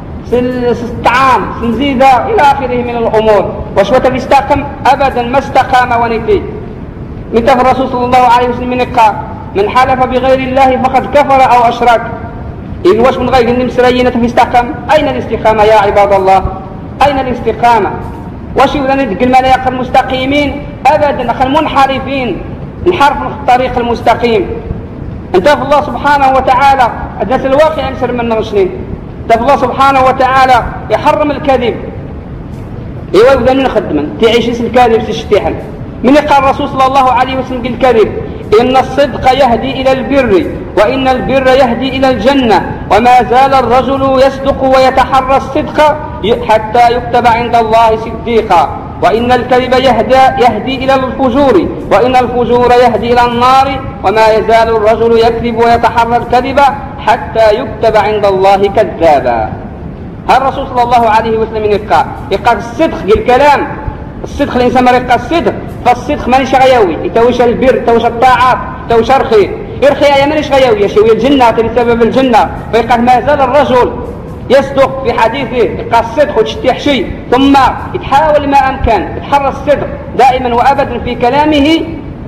الطعام سنزيدة إلى آخره من الأمور. وشوة بيستقم أبدا ما استقام ونتي. من تف الرسول صلى الله عليه وسلم من حلف بغير الله فقد كفر أو أشرك. إذ واش من غير النمسريين تفستقم؟ أين الاستقامة يا عباد الله؟ أين الاستقامة؟ واش يولا ندق الملايق المستقيمين؟ أبدا أخي المنحرفين نحرف الطريق المستقيم. انتف الله سبحانه وتعالى الناس الواقع يمسر من نغشنين. انتف الله سبحانه وتعالى يحرم الكذب. ايوا يبدا نخدم تعيش الكاذب تشتيحل. من قال الرسول صلى الله عليه وسلم الكذب إن الصدق يهدي إلى البر وإن البر يهدي إلى الجنة وما زال الرجل يصدق ويتحرى الصدق حتى يكتب عند الله صديقا وإن الكذب يهدي إلى الفجور وإن الفجور يهدي إلى النار وما يزال الرجل يكذب ويتحرى الكذب حتى يكتب عند الله كذابا. الرسول صلى الله عليه وسلم يقال الصدق الكلام الصدق الإنسان ما يقال الصدق فالصدق مانيش غياوي يتوش البر يتوش الطاعات يتوش الخير الخير مانيش غياوي يشوي الجنة لسبب الجنة. فيقال ما زال الرجل يصدق في حديثه يقال الصدق وتشتيح شيء ثم يتحاول ما أمكن يتحرى الصدق دائما وأبدا في كلامه.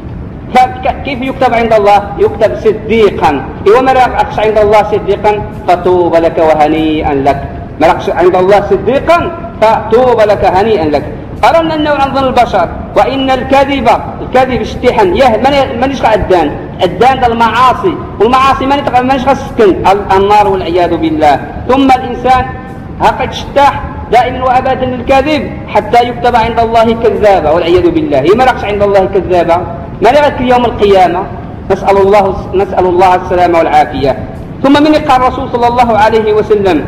كيف يكتب عند الله؟ يكتب صديقا. وما رأيكش عند الله صديقا فطوب لك وهنيئا لك. ما رأيكش عند الله صديقا فطوب لك هنيئا لك. قررنا النوع عن ظن البشر وإن الكذب اشتيحا مانيش عدان ده المعاصي والمعاصي مانيش السكن النار والعياذ بالله. ثم الإنسان هكذا اشتاح دائما وأبدا الكذب حتى يكتب عند الله كذابا والعياذ بالله. ما رأيكش عند الله كذابا ما رأيك يوم القيامة. نسأل الله السلامة والعافية. ثم من قال الرسول صلى الله عليه وسلم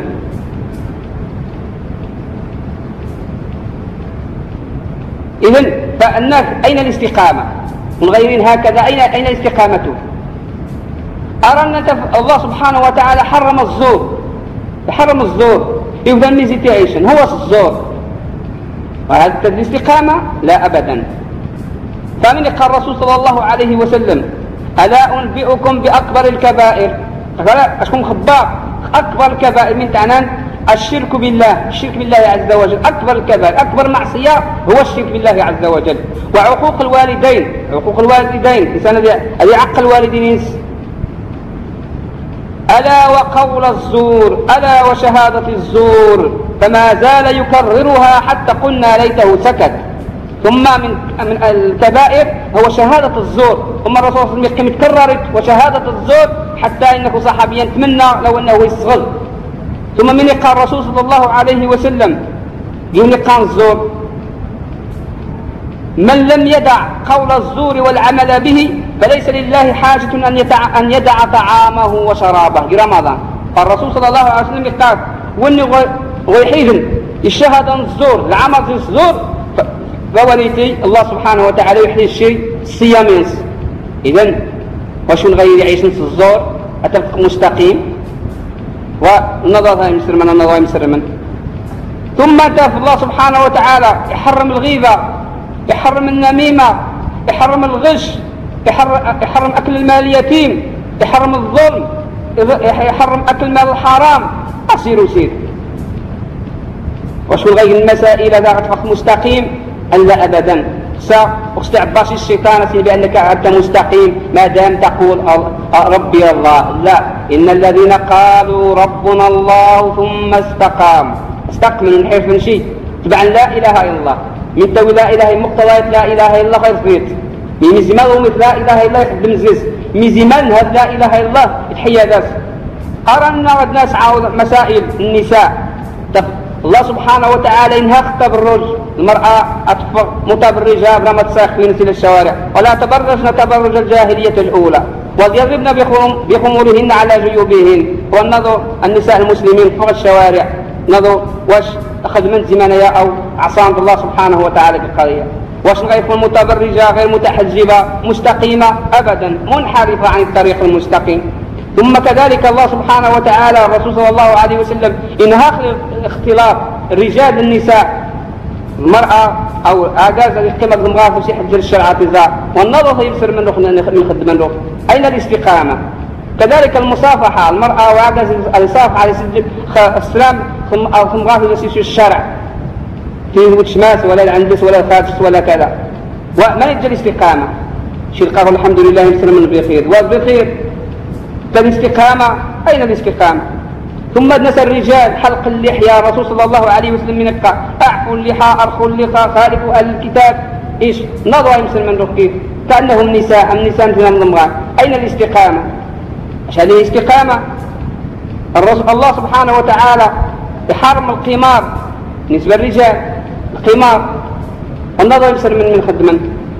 إذن فالناس أين الاستقامة والغيرين هكذا أين الاستقامة؟ أرى أن الله سبحانه وتعالى حرم الزور يبدأ الميزيتيشن هو الزور وهذا الاستقامة لا أبدا. فمن قال الرسول صلى الله عليه وسلم ألا أنبئكم بأكبر الكبائر؟ أشكم خبار أكبر الكبائر من تعنان الشرك بالله، الشرك بالله عز وجل أكبر الكبائر، أكبر معصية هو الشرك بالله عز وجل. وعقوق الوالدين، عقوق الوالدين، الإنسان الذي يعق الوالدين، ألا وقول الزور، ألا وشهادة الزور، فما زال يكررها حتى قلنا ليته سكت. ثم من الكبائر هو شهادة الزور، ثم الرسول صلى الله عليه وسلم تكررت وشهادة الزور حتى إنه صحابيا يتمنى لو أنه يصغر. ثم من قال الرسول صلى الله عليه وسلم ينقى الزور: من لم يدع قول الزور والعمل به فليس لله حاجة أن يدع طعامه وشرابه في رمضان. فالرسول صلى الله عليه وسلم قال واني ويحيد الشهادة الزور العمل الزور فوليتي الله سبحانه وتعالى يحيي الشيء الصيام ينس. إذن واش نغير يعيش نص الزور أتبقى مستقيم والنظر مسرمن النظر مسرمن. ثم تاف الله سبحانه وتعالى يحرم الغيبة، يحرم النميمة، يحرم الغش، يحرم أكل المال اليتيم، يحرم الظلم، يحرم أكل مال الحرام. أصير وسير واش غير المسائل إذا غتفق مستقيم أن لا أبدا. واستعباش الشيطان بأنك أنت مستقيم ما دام تقول ربي الله. لا، إن الذين قالوا ربنا الله ثم استقاموا، استقم من حيث من شيء تبعا لا إله إلا الله من تو لا إله إلا مقتضيات لا إله إلا الله غير فريت ميزمان مثل لا إله إلا الله يخدم زيز ميزمان هذا لا إله إلا الله يتحيى ذاس. أرى الناس عاود مسائل النساء الله سبحانه وتعالى ينهى التبرج، المرأة أطفق متبرجة بلا ما تساخن في الشوارع ولا تبرجن تبرج الجاهلية الأولى ويضربن بخمورهن على جيوبهن. والنظر النساء المسلمين فوق الشوارع نظر واش أخذ من زمانية أو عصام الله سبحانه وتعالى بالقضية. واش غيكون متبرجة غير متحجبة مستقيمة؟ أبدا، منحرفة عن الطريق المستقيم. ثم كذلك الله سبحانه وتعالى الرسول صلى الله عليه وسلم إنهاء اختلاط الرجال للنساء، المرأة أو أعجاز الاختلاط المرأة في حجر الشرع تزاع والنظر يبصر منه نخدم منه. أين الاستقامة؟ كذلك المصافحة، المرأة وأعجاز الصافحة على السلام ثم غافل يسيس الشرع فيه وتشماس ولا العندس ولا الخادس ولا كذا. وما يجي الاستقامة شيء قال الحمد لله يسلم من بخير وبخير. فالاستقامة أين الاستقامة؟ ثم نسى الرجال حلق اللحية، الرسول صلى الله عليه وسلم من قال أعفوا اللحى أرخوا اللقى خالفوا أهل الكتاب. إيش نظر يمسل من كيف كأنهم نساء النساء مثل الامرأة. أين الاستقامة؟ عشان الاستقامة الرسول الله سبحانه وتعالى يحرم القمار بالنسبة للرجال، القمار النظر يمسل من خدمة.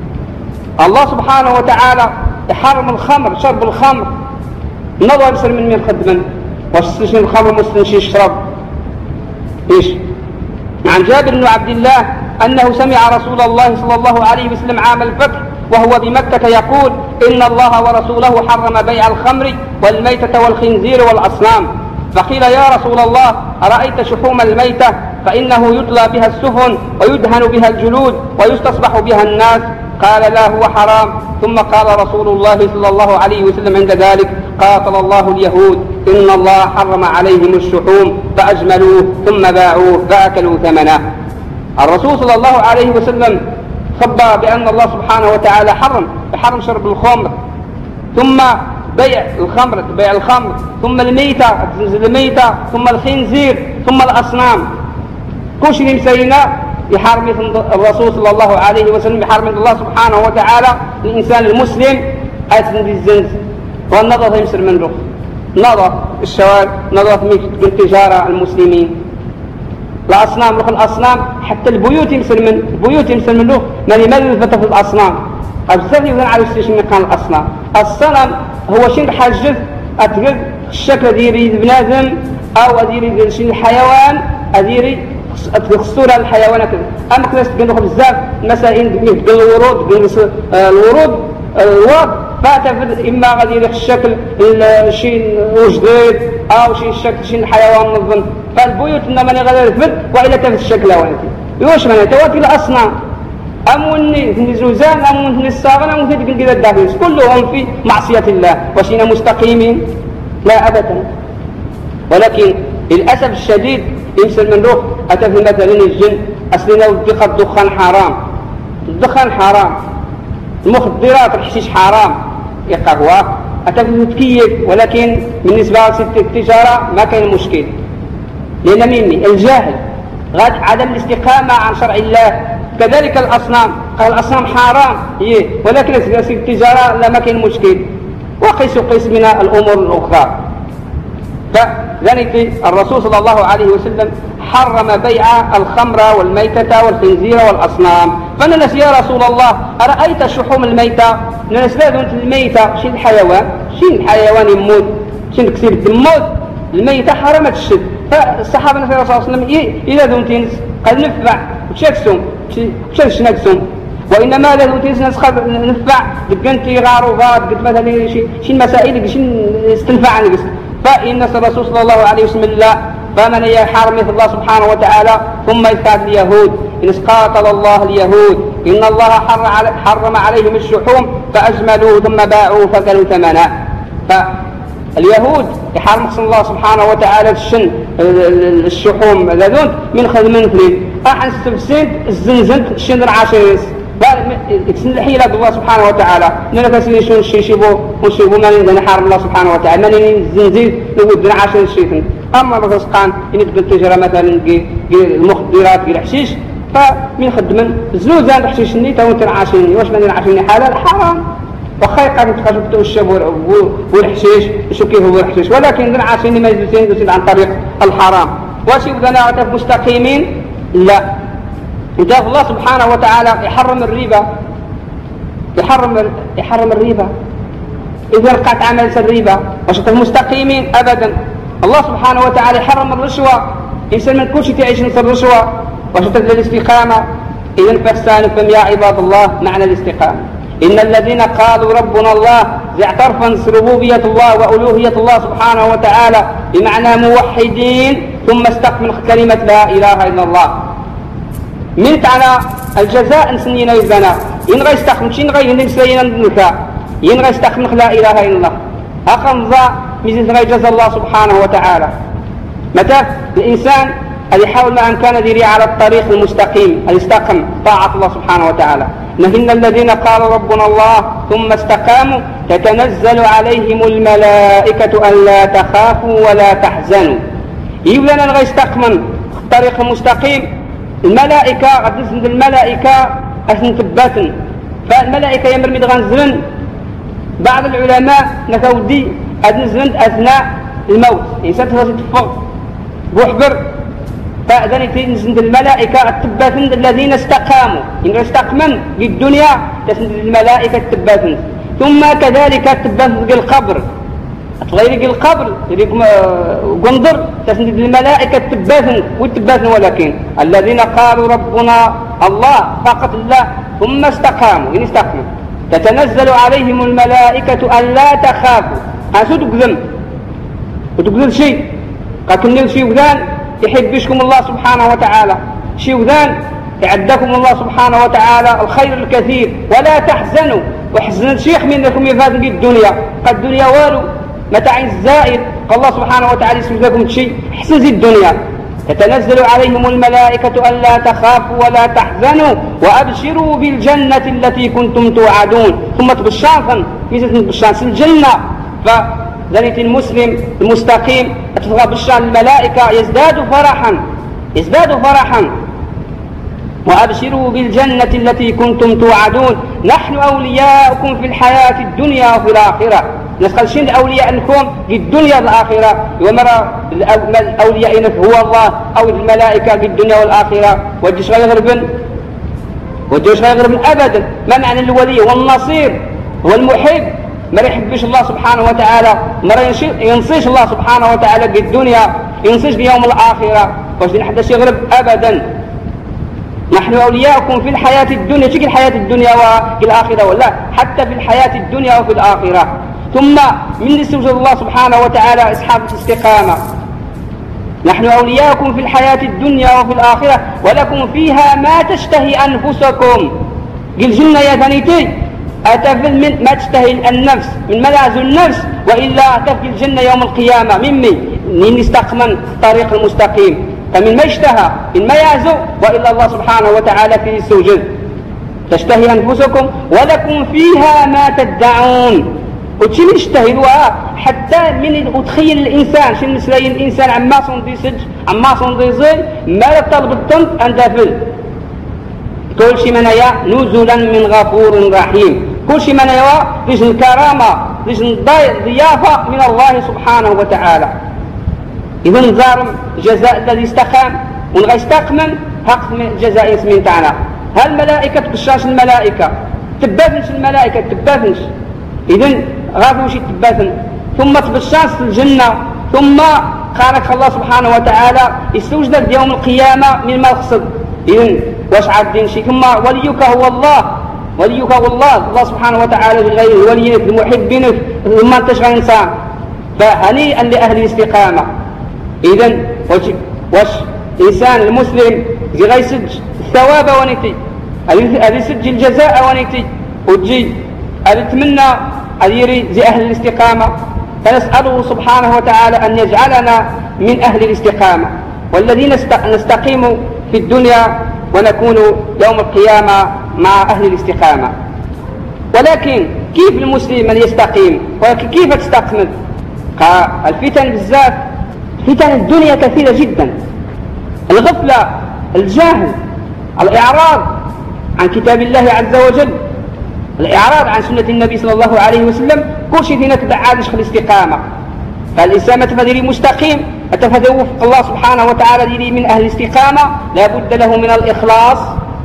الله سبحانه وتعالى يحرم الخمر، شرب الخمر النظر يمسل من خدمة. واستنشي الخمر مستنشي الشرب. إيش؟ عن جابر بن عبد الله أنه سمع رسول الله صلى الله عليه وسلم عام الفتح وهو بمكة يقول إن الله ورسوله حرم بيع الخمر والميتة والخنزير والأصنام. فقيل يا رسول الله أرأيت شحوم الميتة فإنه يطلى بها السفن ويدهن بها الجلود ويستصبح بها الناس؟ قال لا هو حرام. ثم قال رسول الله صلى الله عليه وسلم عند ذلك قاتل الله اليهود إن الله حرم عليهم الشحوم فأجملوه ثم باعوه فأكلوا ثمنه. الرسول صلى الله عليه وسلم خبر بأن الله سبحانه وتعالى حرم شرب الخمر ثم بيع الخمر ثم الميتة ثم الخنزير ثم الأصنام. كل شيء مسينا يحرم الرسول صلى الله عليه وسلم يحرم الله سبحانه وتعالى الإنسان المسلم أتن الزنز والنظر يمسر منه نظر الشوارع نظر التجارة المسلمين الأصنام الأصنام حتى البيوت يمسر منه ما لماذا الفتى في الأصنام أبزر يظن على السيشن كان الأصنام. الصنم هو شيء حجز أتقل الشكل ديري بنادم أو أديري شيء الحيوان أديري تخصور الحيوانات. أما كناس تقول بزاف مسائل الورود فاتفد إما غادي يدير الشكل شيء وجديد أو شيء الشكل شيء الحيوان نظن. فالبيوت إنما غادي يفد وإلا تفد الشكل وانتي يوش من تواتي الأصنام أموني زوزان أموني الصاغن أموني تقول كذا الدافنس كلهم في معصية الله وشينا مستقيمين لا أبدا. ولكن للأسف الشديد يمثل من روح أتى في مثلا الجن أصلنا ودي قد الدخان حرام، الدخان حرام، المخدرات الحشيش حرام، قهوة أتى في التكييف، ولكن بالنسبة للتجارة ما كان مشكل، لأن مني الجاهل عدم الاستقامة عن شرع الله. كذلك الأصنام، قال الأصنام حرام ولكن التجارة لا ما كان مشكل. وقيس من الأمور الأخرى. فذلك الرسول صلى الله عليه وسلم حرم بيع الخمر والميتة والخنزير والأصنام. فنلس يا رسول الله أرأيت شحوم الميتة؟ نلس لا دونت الميتة شين الحيوان يموت، شين كسير تموت الميتة حرمت الشد. فالصحابة النبي صلى الله عليه وسلم إذا دونتينس قال نفع وشاكسهم شنكسهم، وإنما إذا دونتينس نفع بقنتي غاروفات قد مثلا شين مسائل شين استنفع نقص. فإن الرسول صلى الله عليه وسلم لا، فمن يحرم مثل الله سبحانه وتعالى ثم يفعل اليهود إن قاتل الله اليهود إن الله حرم عليهم الشحوم فأجملوا ثم باعوا فكلوا ثمنه. فاليهود يحرم الله سبحانه وتعالى الشحوم ذون من خدم مثلين أحن السبسين الزنزنت الشن العاشرين يكسن الحيلة الله سبحانه وتعالى نلا كسين شون شيشيبو وشيبو من حرم الله سبحانه وتعالى من الزنزير نود عاشر الشيخن. أما الرزقان إن تبدأ التجارة مثلا المخدرات الحشيش فمن خدمن زوزان الحشيش ني تو تنعاشرني واش من عاشرني حلال حرام وخيقا تخرجوا الشاب والحشيش شو كيف هو الحشيش، ولكن ذن عاشرني ما يزوزين عن طريق الحرام. واش يبغى نعرف مستقيمين؟ لا. إذا الله سبحانه وتعالى يحرم الربا يحرم الربا إذا قطع عمل الربا واش مستقيمين؟ أبدا. الله سبحانه وتعالى يحرم الرشوة، إنسان من كل شيء تعيش نص الرشوة واش الاستقامة. إذا فاستانفهم يا عباد الله معنى الاستقامة. إن الذين قالوا ربنا الله اعترفوا ربوبية الله وألوهية الله سبحانه وتعالى بمعنى موحدين ثم استقموا كلمة لا إله إلا الله. منت على الجزاء نسنينا يزنا ينغى يستخدم شين غير نسلينا النكاء ينغى يستخدم لا إله إلا الله أخنظا ميزن غير جزا الله سبحانه وتعالى. متى الإنسان اللي يحاول ما أمكان يدير على الطريق المستقيم اللي استقم طاعة الله سبحانه وتعالى. إن الذين قالوا ربنا الله ثم استقاموا تتنزل عليهم الملائكة ألا تخافوا ولا تحزنوا. يبدأ أن يستقمن الطريق المستقيم الملائكة قد نزل الملائكة أثن ثباتن. فالملائكة يمر مدغنزلن بعض العلماء نكودي أدنزلن أثناء الموت إنسان تفضل بوحبر. فذلك نزل الملائكة الثباتن الذين استقاموا إن استقمن للدنيا تسند الملائكة الثباتن. ثم كذلك الثباتن القبر غير القبر قنظر تسند الملائكة التباثن والتباثن. ولكن الذين قالوا ربنا الله فقط الله ثم استقاموا إن استقاموا تتنزل عليهم الملائكة ألا تخافوا. أنسوا تقذم وتقذم شيء قاتلوا شيء وذان يحبشكم الله سبحانه وتعالى، شيء وذان يعدكم الله سبحانه وتعالى الخير الكثير. ولا تحزنوا وحزن الشيخ منكم يفادن بالدنيا قد الدنيا والو متاع الزائد. قال الله سبحانه وتعالى يسمى لكم شيء احسن زي الدنيا. تتنزل عليهم الملائكة ألا تخافوا ولا تحزنوا وأبشروا بالجنة التي كنتم توعدون. ثم تبشرا ميزة تبشرا الجنة. فذلك المسلم المستقيم أتفقى بشرا الملائكة يزداد فرحا وأبشروا بالجنة التي كنتم توعدون. نحن أولياؤكم في الحياة الدنيا وفي الآخرة. نسخل شين الأولياء أنكم في الدنيا والآخرة ومرى الأولياء هو الله أو الملائكة في الدنيا والآخرة. والجيش غير أبدا. ما معنى الولي والنصير والمحب؟ ما يحبش الله سبحانه وتعالى، ما ينصيش الله سبحانه وتعالى في الدنيا، ينصيش بيوم الآخرة. واش نحدث يغرب أبدا. نحن أولياؤكم في الحياة الدنيا، شكل الحياة الدنيا والآخرة ولا حتى في الحياة الدنيا وفي الآخرة. ثم من استوجب الله سبحانه وتعالى أصحاب الاستقامة. نحن أولياؤكم في الحياة الدنيا وفي الآخرة ولكم فيها ما تشتهي أنفسكم. قل جنة يا ثنيتي أتفل من ما تشتهي النفس من ملاذ النفس وإلا أتفل الجنة يوم القيامة ممن استقمن الطريق المستقيم. فمن ما اشتهى من ما يعزو وإلا الله سبحانه وتعالى في السوجد. تشتهي أنفسكم ولكم فيها ما تدعون. وتشي من اشتهيوها حتى من وتخيل الإنسان شنو مسلاي الإنسان عما صندي سج عما صندي زي ما طلب الطنط أن دافل كل شيء منايا نزلا من غفور رحيم. كل شيء منايا ليش الكرامة ليش الضيافة من الله سبحانه وتعالى. إذا نزارم جزاء الذي استقام ونغا يستقمن حق جزاء اسمين تاعنا. هالملائكة تقشاش الملائكة تباثنش الملائكة تباثنش. إذن غادي وشي تباثن ثم تبشاش الجنة ثم قالك الله سبحانه وتعالى يستوجد يوم القيامة من مقصد. إذن واش عادين شي ثم وليك هو الله وليك هو الله سبحانه وتعالى غير وليك المحبينك ثم انتش غير انسان. فهنيئا لأهل الاستقامة. إذن واش إنسان المسلم غيسج الثواب ونيتي هذه يسجل الجزاء ونيتي وتجي أتمنى أديري زي أهل الاستقامة. فنسأله سبحانه وتعالى أن يجعلنا من أهل الاستقامة والذين نستقيم في الدنيا ونكون يوم القيامة مع أهل الاستقامة. ولكن كيف المسلم من يستقيم ولكن كيف تستقيم؟ الفتن بالذات فتن الدنيا كثيرة جدا. الغفلة الجهل الإعراض عن كتاب الله عز وجل الإعراض عن سنة النبي صلى الله عليه وسلم كل شيء فينا تبعادش في الاستقامة. فالإنسان متفادري مستقيم أتفادي وفق الله سبحانه وتعالى ديري من أهل الاستقامة لا بد له من الإخلاص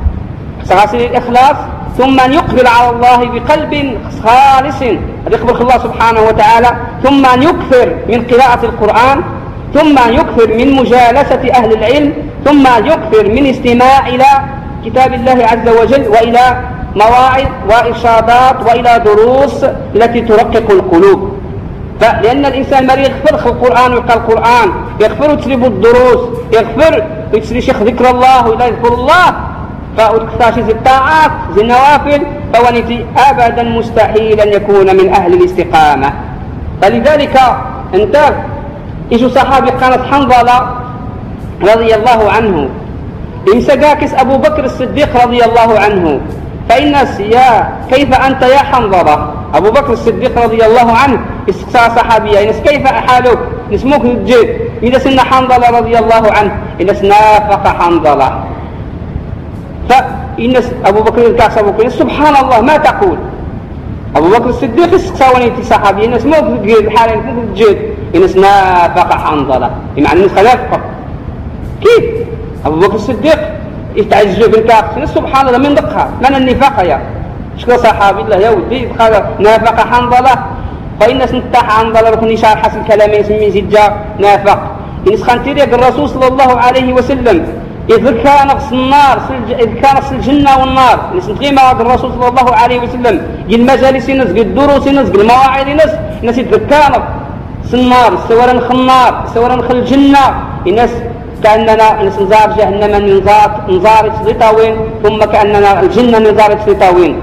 غسل الإخلاص ثم أن يقبل على الله بقلب خالص يخبر الله سبحانه وتعالى ثم أن يكثر من قراءة القرآن ثم أن يكثر من مجالسة أهل العلم ثم أن يكثر من استماع إلى كتاب الله عز وجل وإلى مواعظ وإرشادات وإلى دروس التي ترقق القلوب. لأن الإنسان ما يغفر القرآن ويقرأ القرآن يغفر وتسلب الدروس يغفر ويتسلي شيخ ذكر الله وإلا يذكر الله فأكثر زي الطاعات زي النوافل فونتي أبدا مستحيل أن يكون من أهل الاستقامة. فلذلك انت إيش صحابي كانت حنظلة رضي الله عنه إمسكاكس أبو بكر الصديق رضي الله عنه فالناس يا كيف أنت يا حنظلة أبو بكر الصديق رضي الله عنه استقصى صحابيا إنس كيف حالك نسموك الجيد إذا سن حنظلة رضي الله عنه إنس نافق حنظلة فإنس أبو بكر الكاس أبو بكر سبحان الله ما تقول أبو بكر الصديق استقصى ونيتي صحابي إنس موك الحالة نسموك الجيد إنس نافق حنظلة بمعنى إنس نافق كيف أبو بكر الصديق يتعجب بالكاف سبحان الله من دقها من النفاق يا شكرا صحابي الله يا ودي نافق حنظلة فإن سنتاح حنظلة ركن إشار حسن كلامي يسمي زجاج نافق إن سخنتيري الرسول صلى الله عليه وسلم إذ كان في النار إذ كان في الجنة والنار نسنتقيم هذا الرسول صلى الله عليه وسلم المجالس نس الدروس نس المواعظ نس إذ كان في النار سورا خنار سورا خل الجنة الناس كأننا نزار جهنم نزار سلطاوين ثم كأننا الجنة نزار سلطاوين.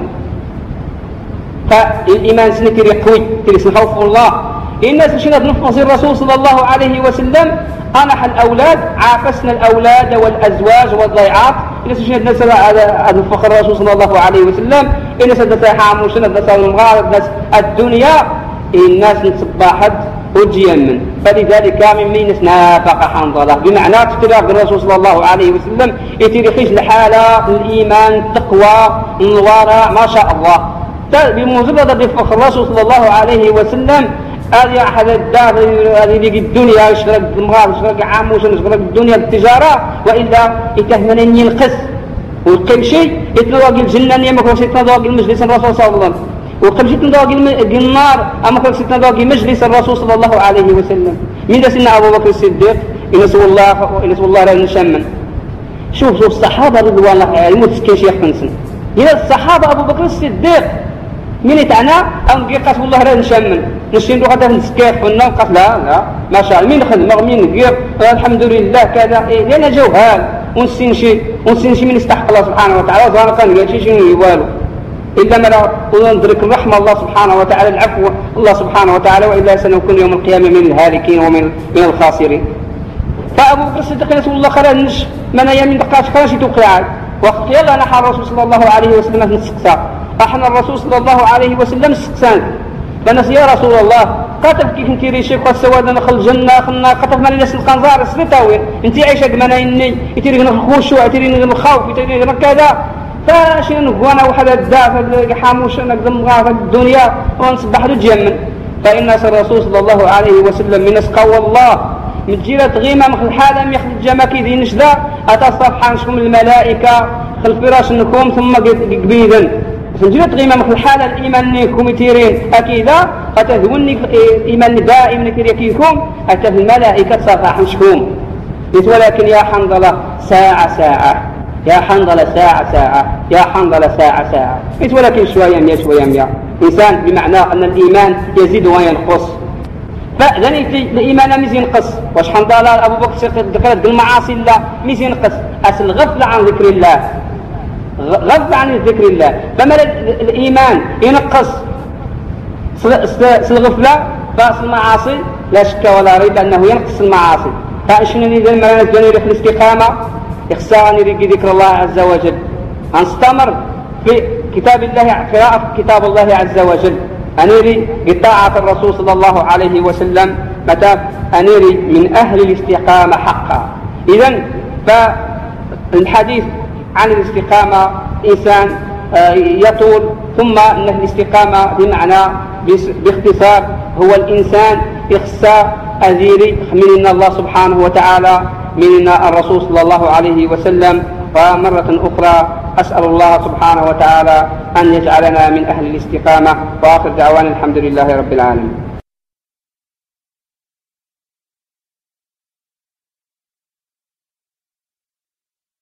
فالإيمان سنتري قوي تري خوف الله الناس شنو نفصل الرسول صلى الله عليه وسلم أنح الأولاد عافسنا الأولاد والأزواج والضيعات الناس شنو نسأل هذا الفخر الرسول صلى الله عليه وسلم الناس نتساحم وشنو نتساوي المغارب الناس الدنيا الناس نتصبحت وجيا من فلذلك من مين نافق حنظلة بمعنى تتبع الرسول صلى الله عليه وسلم يتريخيش الحالة الإيمان التقوى الورع ما شاء الله بمجرد رفق الرسول صلى الله عليه وسلم هذه أحد الدار هذه الدنيا يشغل المغارب يشغل عام يشغل الدنيا بالتجارة وإلا يتهمن ينقص وكل شيء يتنواق الجنة يمكن يتنواق المجلس الرسول صلى الله عليه وسلم وقبل شيء تنواق النار أما قبل شيء تنواق مجلس الرسول صلى الله عليه وسلم من ده سنة أبو بكر الصديق ينسوا الله لا نشمن شوف الصحابة رضوان الله عليهم متسكيش يخنسن هنا الصحابة أبو بكر الصديق من يتعنى أم قصوا الله لا نشمن نشين روح هذا نسكيف والنوم قص لا ما شاء الله مين خدمة مين قير الحمد لله كذا لأن جوهال ونسين شيء من يستحق الله سبحانه وتعالى ظهر كان يجي شيء يوالو إلا ما لا ندرك الرحمة الله سبحانه وتعالى العفو الله سبحانه وتعالى وإلا سنكون يوم القيامة من الهالكين ومن الخاسرين. فأبو بكر الصديق رسول الله خرج من أيام من دقات خرج توقعات وقت يلا نحى الرسول صلى الله عليه وسلم نسقسا احنا الرسول صلى الله عليه وسلم سقسان فنس يا رسول الله قاتل كيف انت ريشيك والسواد نخل الجنة خلنا قطف من الناس القنزار سلطاوين انت عايشة كمانا اني يتريق الخشوع يتريق الخوف يتريق كذا فاشي نقوانا وحدا الدافع حاموش نقدم في الدنيا ونصبح الجمن فإن الرسول صلى الله عليه وسلم من اسقى والله من جيرة غيمة مخل الحالة يخل الجماكي ذي نشدا أتصفح نشكم الملائكة خل فراش نكم ثم قبيدا من جيرة غيمة مخل الحالة الإيمان نيكم يتيرين أكيدا فتذوني إيمان دائم نكريكيكم أتى الملائكة تصفح نشكم ولكن يا حنظلة ساعة يا حنظلة ساعة يا حنظلة ساعة ولكن شوية مية إنسان بمعنى أن الإيمان يزيد وينقص فإذن الإيمان ميز ينقص واش حنظلة أبو بكر ذكرت المعاصي الله ميز ينقص أصل غفلة عن ذكر الله غفلة عن ذكر الله فما الإيمان ينقص الغفلة فأصل المعاصي لا شك ولا ريب أنه ينقص المعاصي فأشنا إذا ما نزلنا في الاستقامة إخساني رقي ذكر الله عز وجل أنستمر في كتاب الله قراءة كتاب الله عز وجل أنيري بطاعة الرسول صلى الله عليه وسلم متى أنيري من أهل الاستقامة حقا إذن فالحديث عن الاستقامة إنسان يطول ثم أن الاستقامة بمعنى باختصار هو الإنسان إخساء أذيري من الله سبحانه وتعالى من الرسول صلى الله عليه وسلم ومرة أخرى أسأل الله سبحانه وتعالى أن يجعلنا من أهل الاستقامة وآخر دعوانا الحمد لله رب العالمين.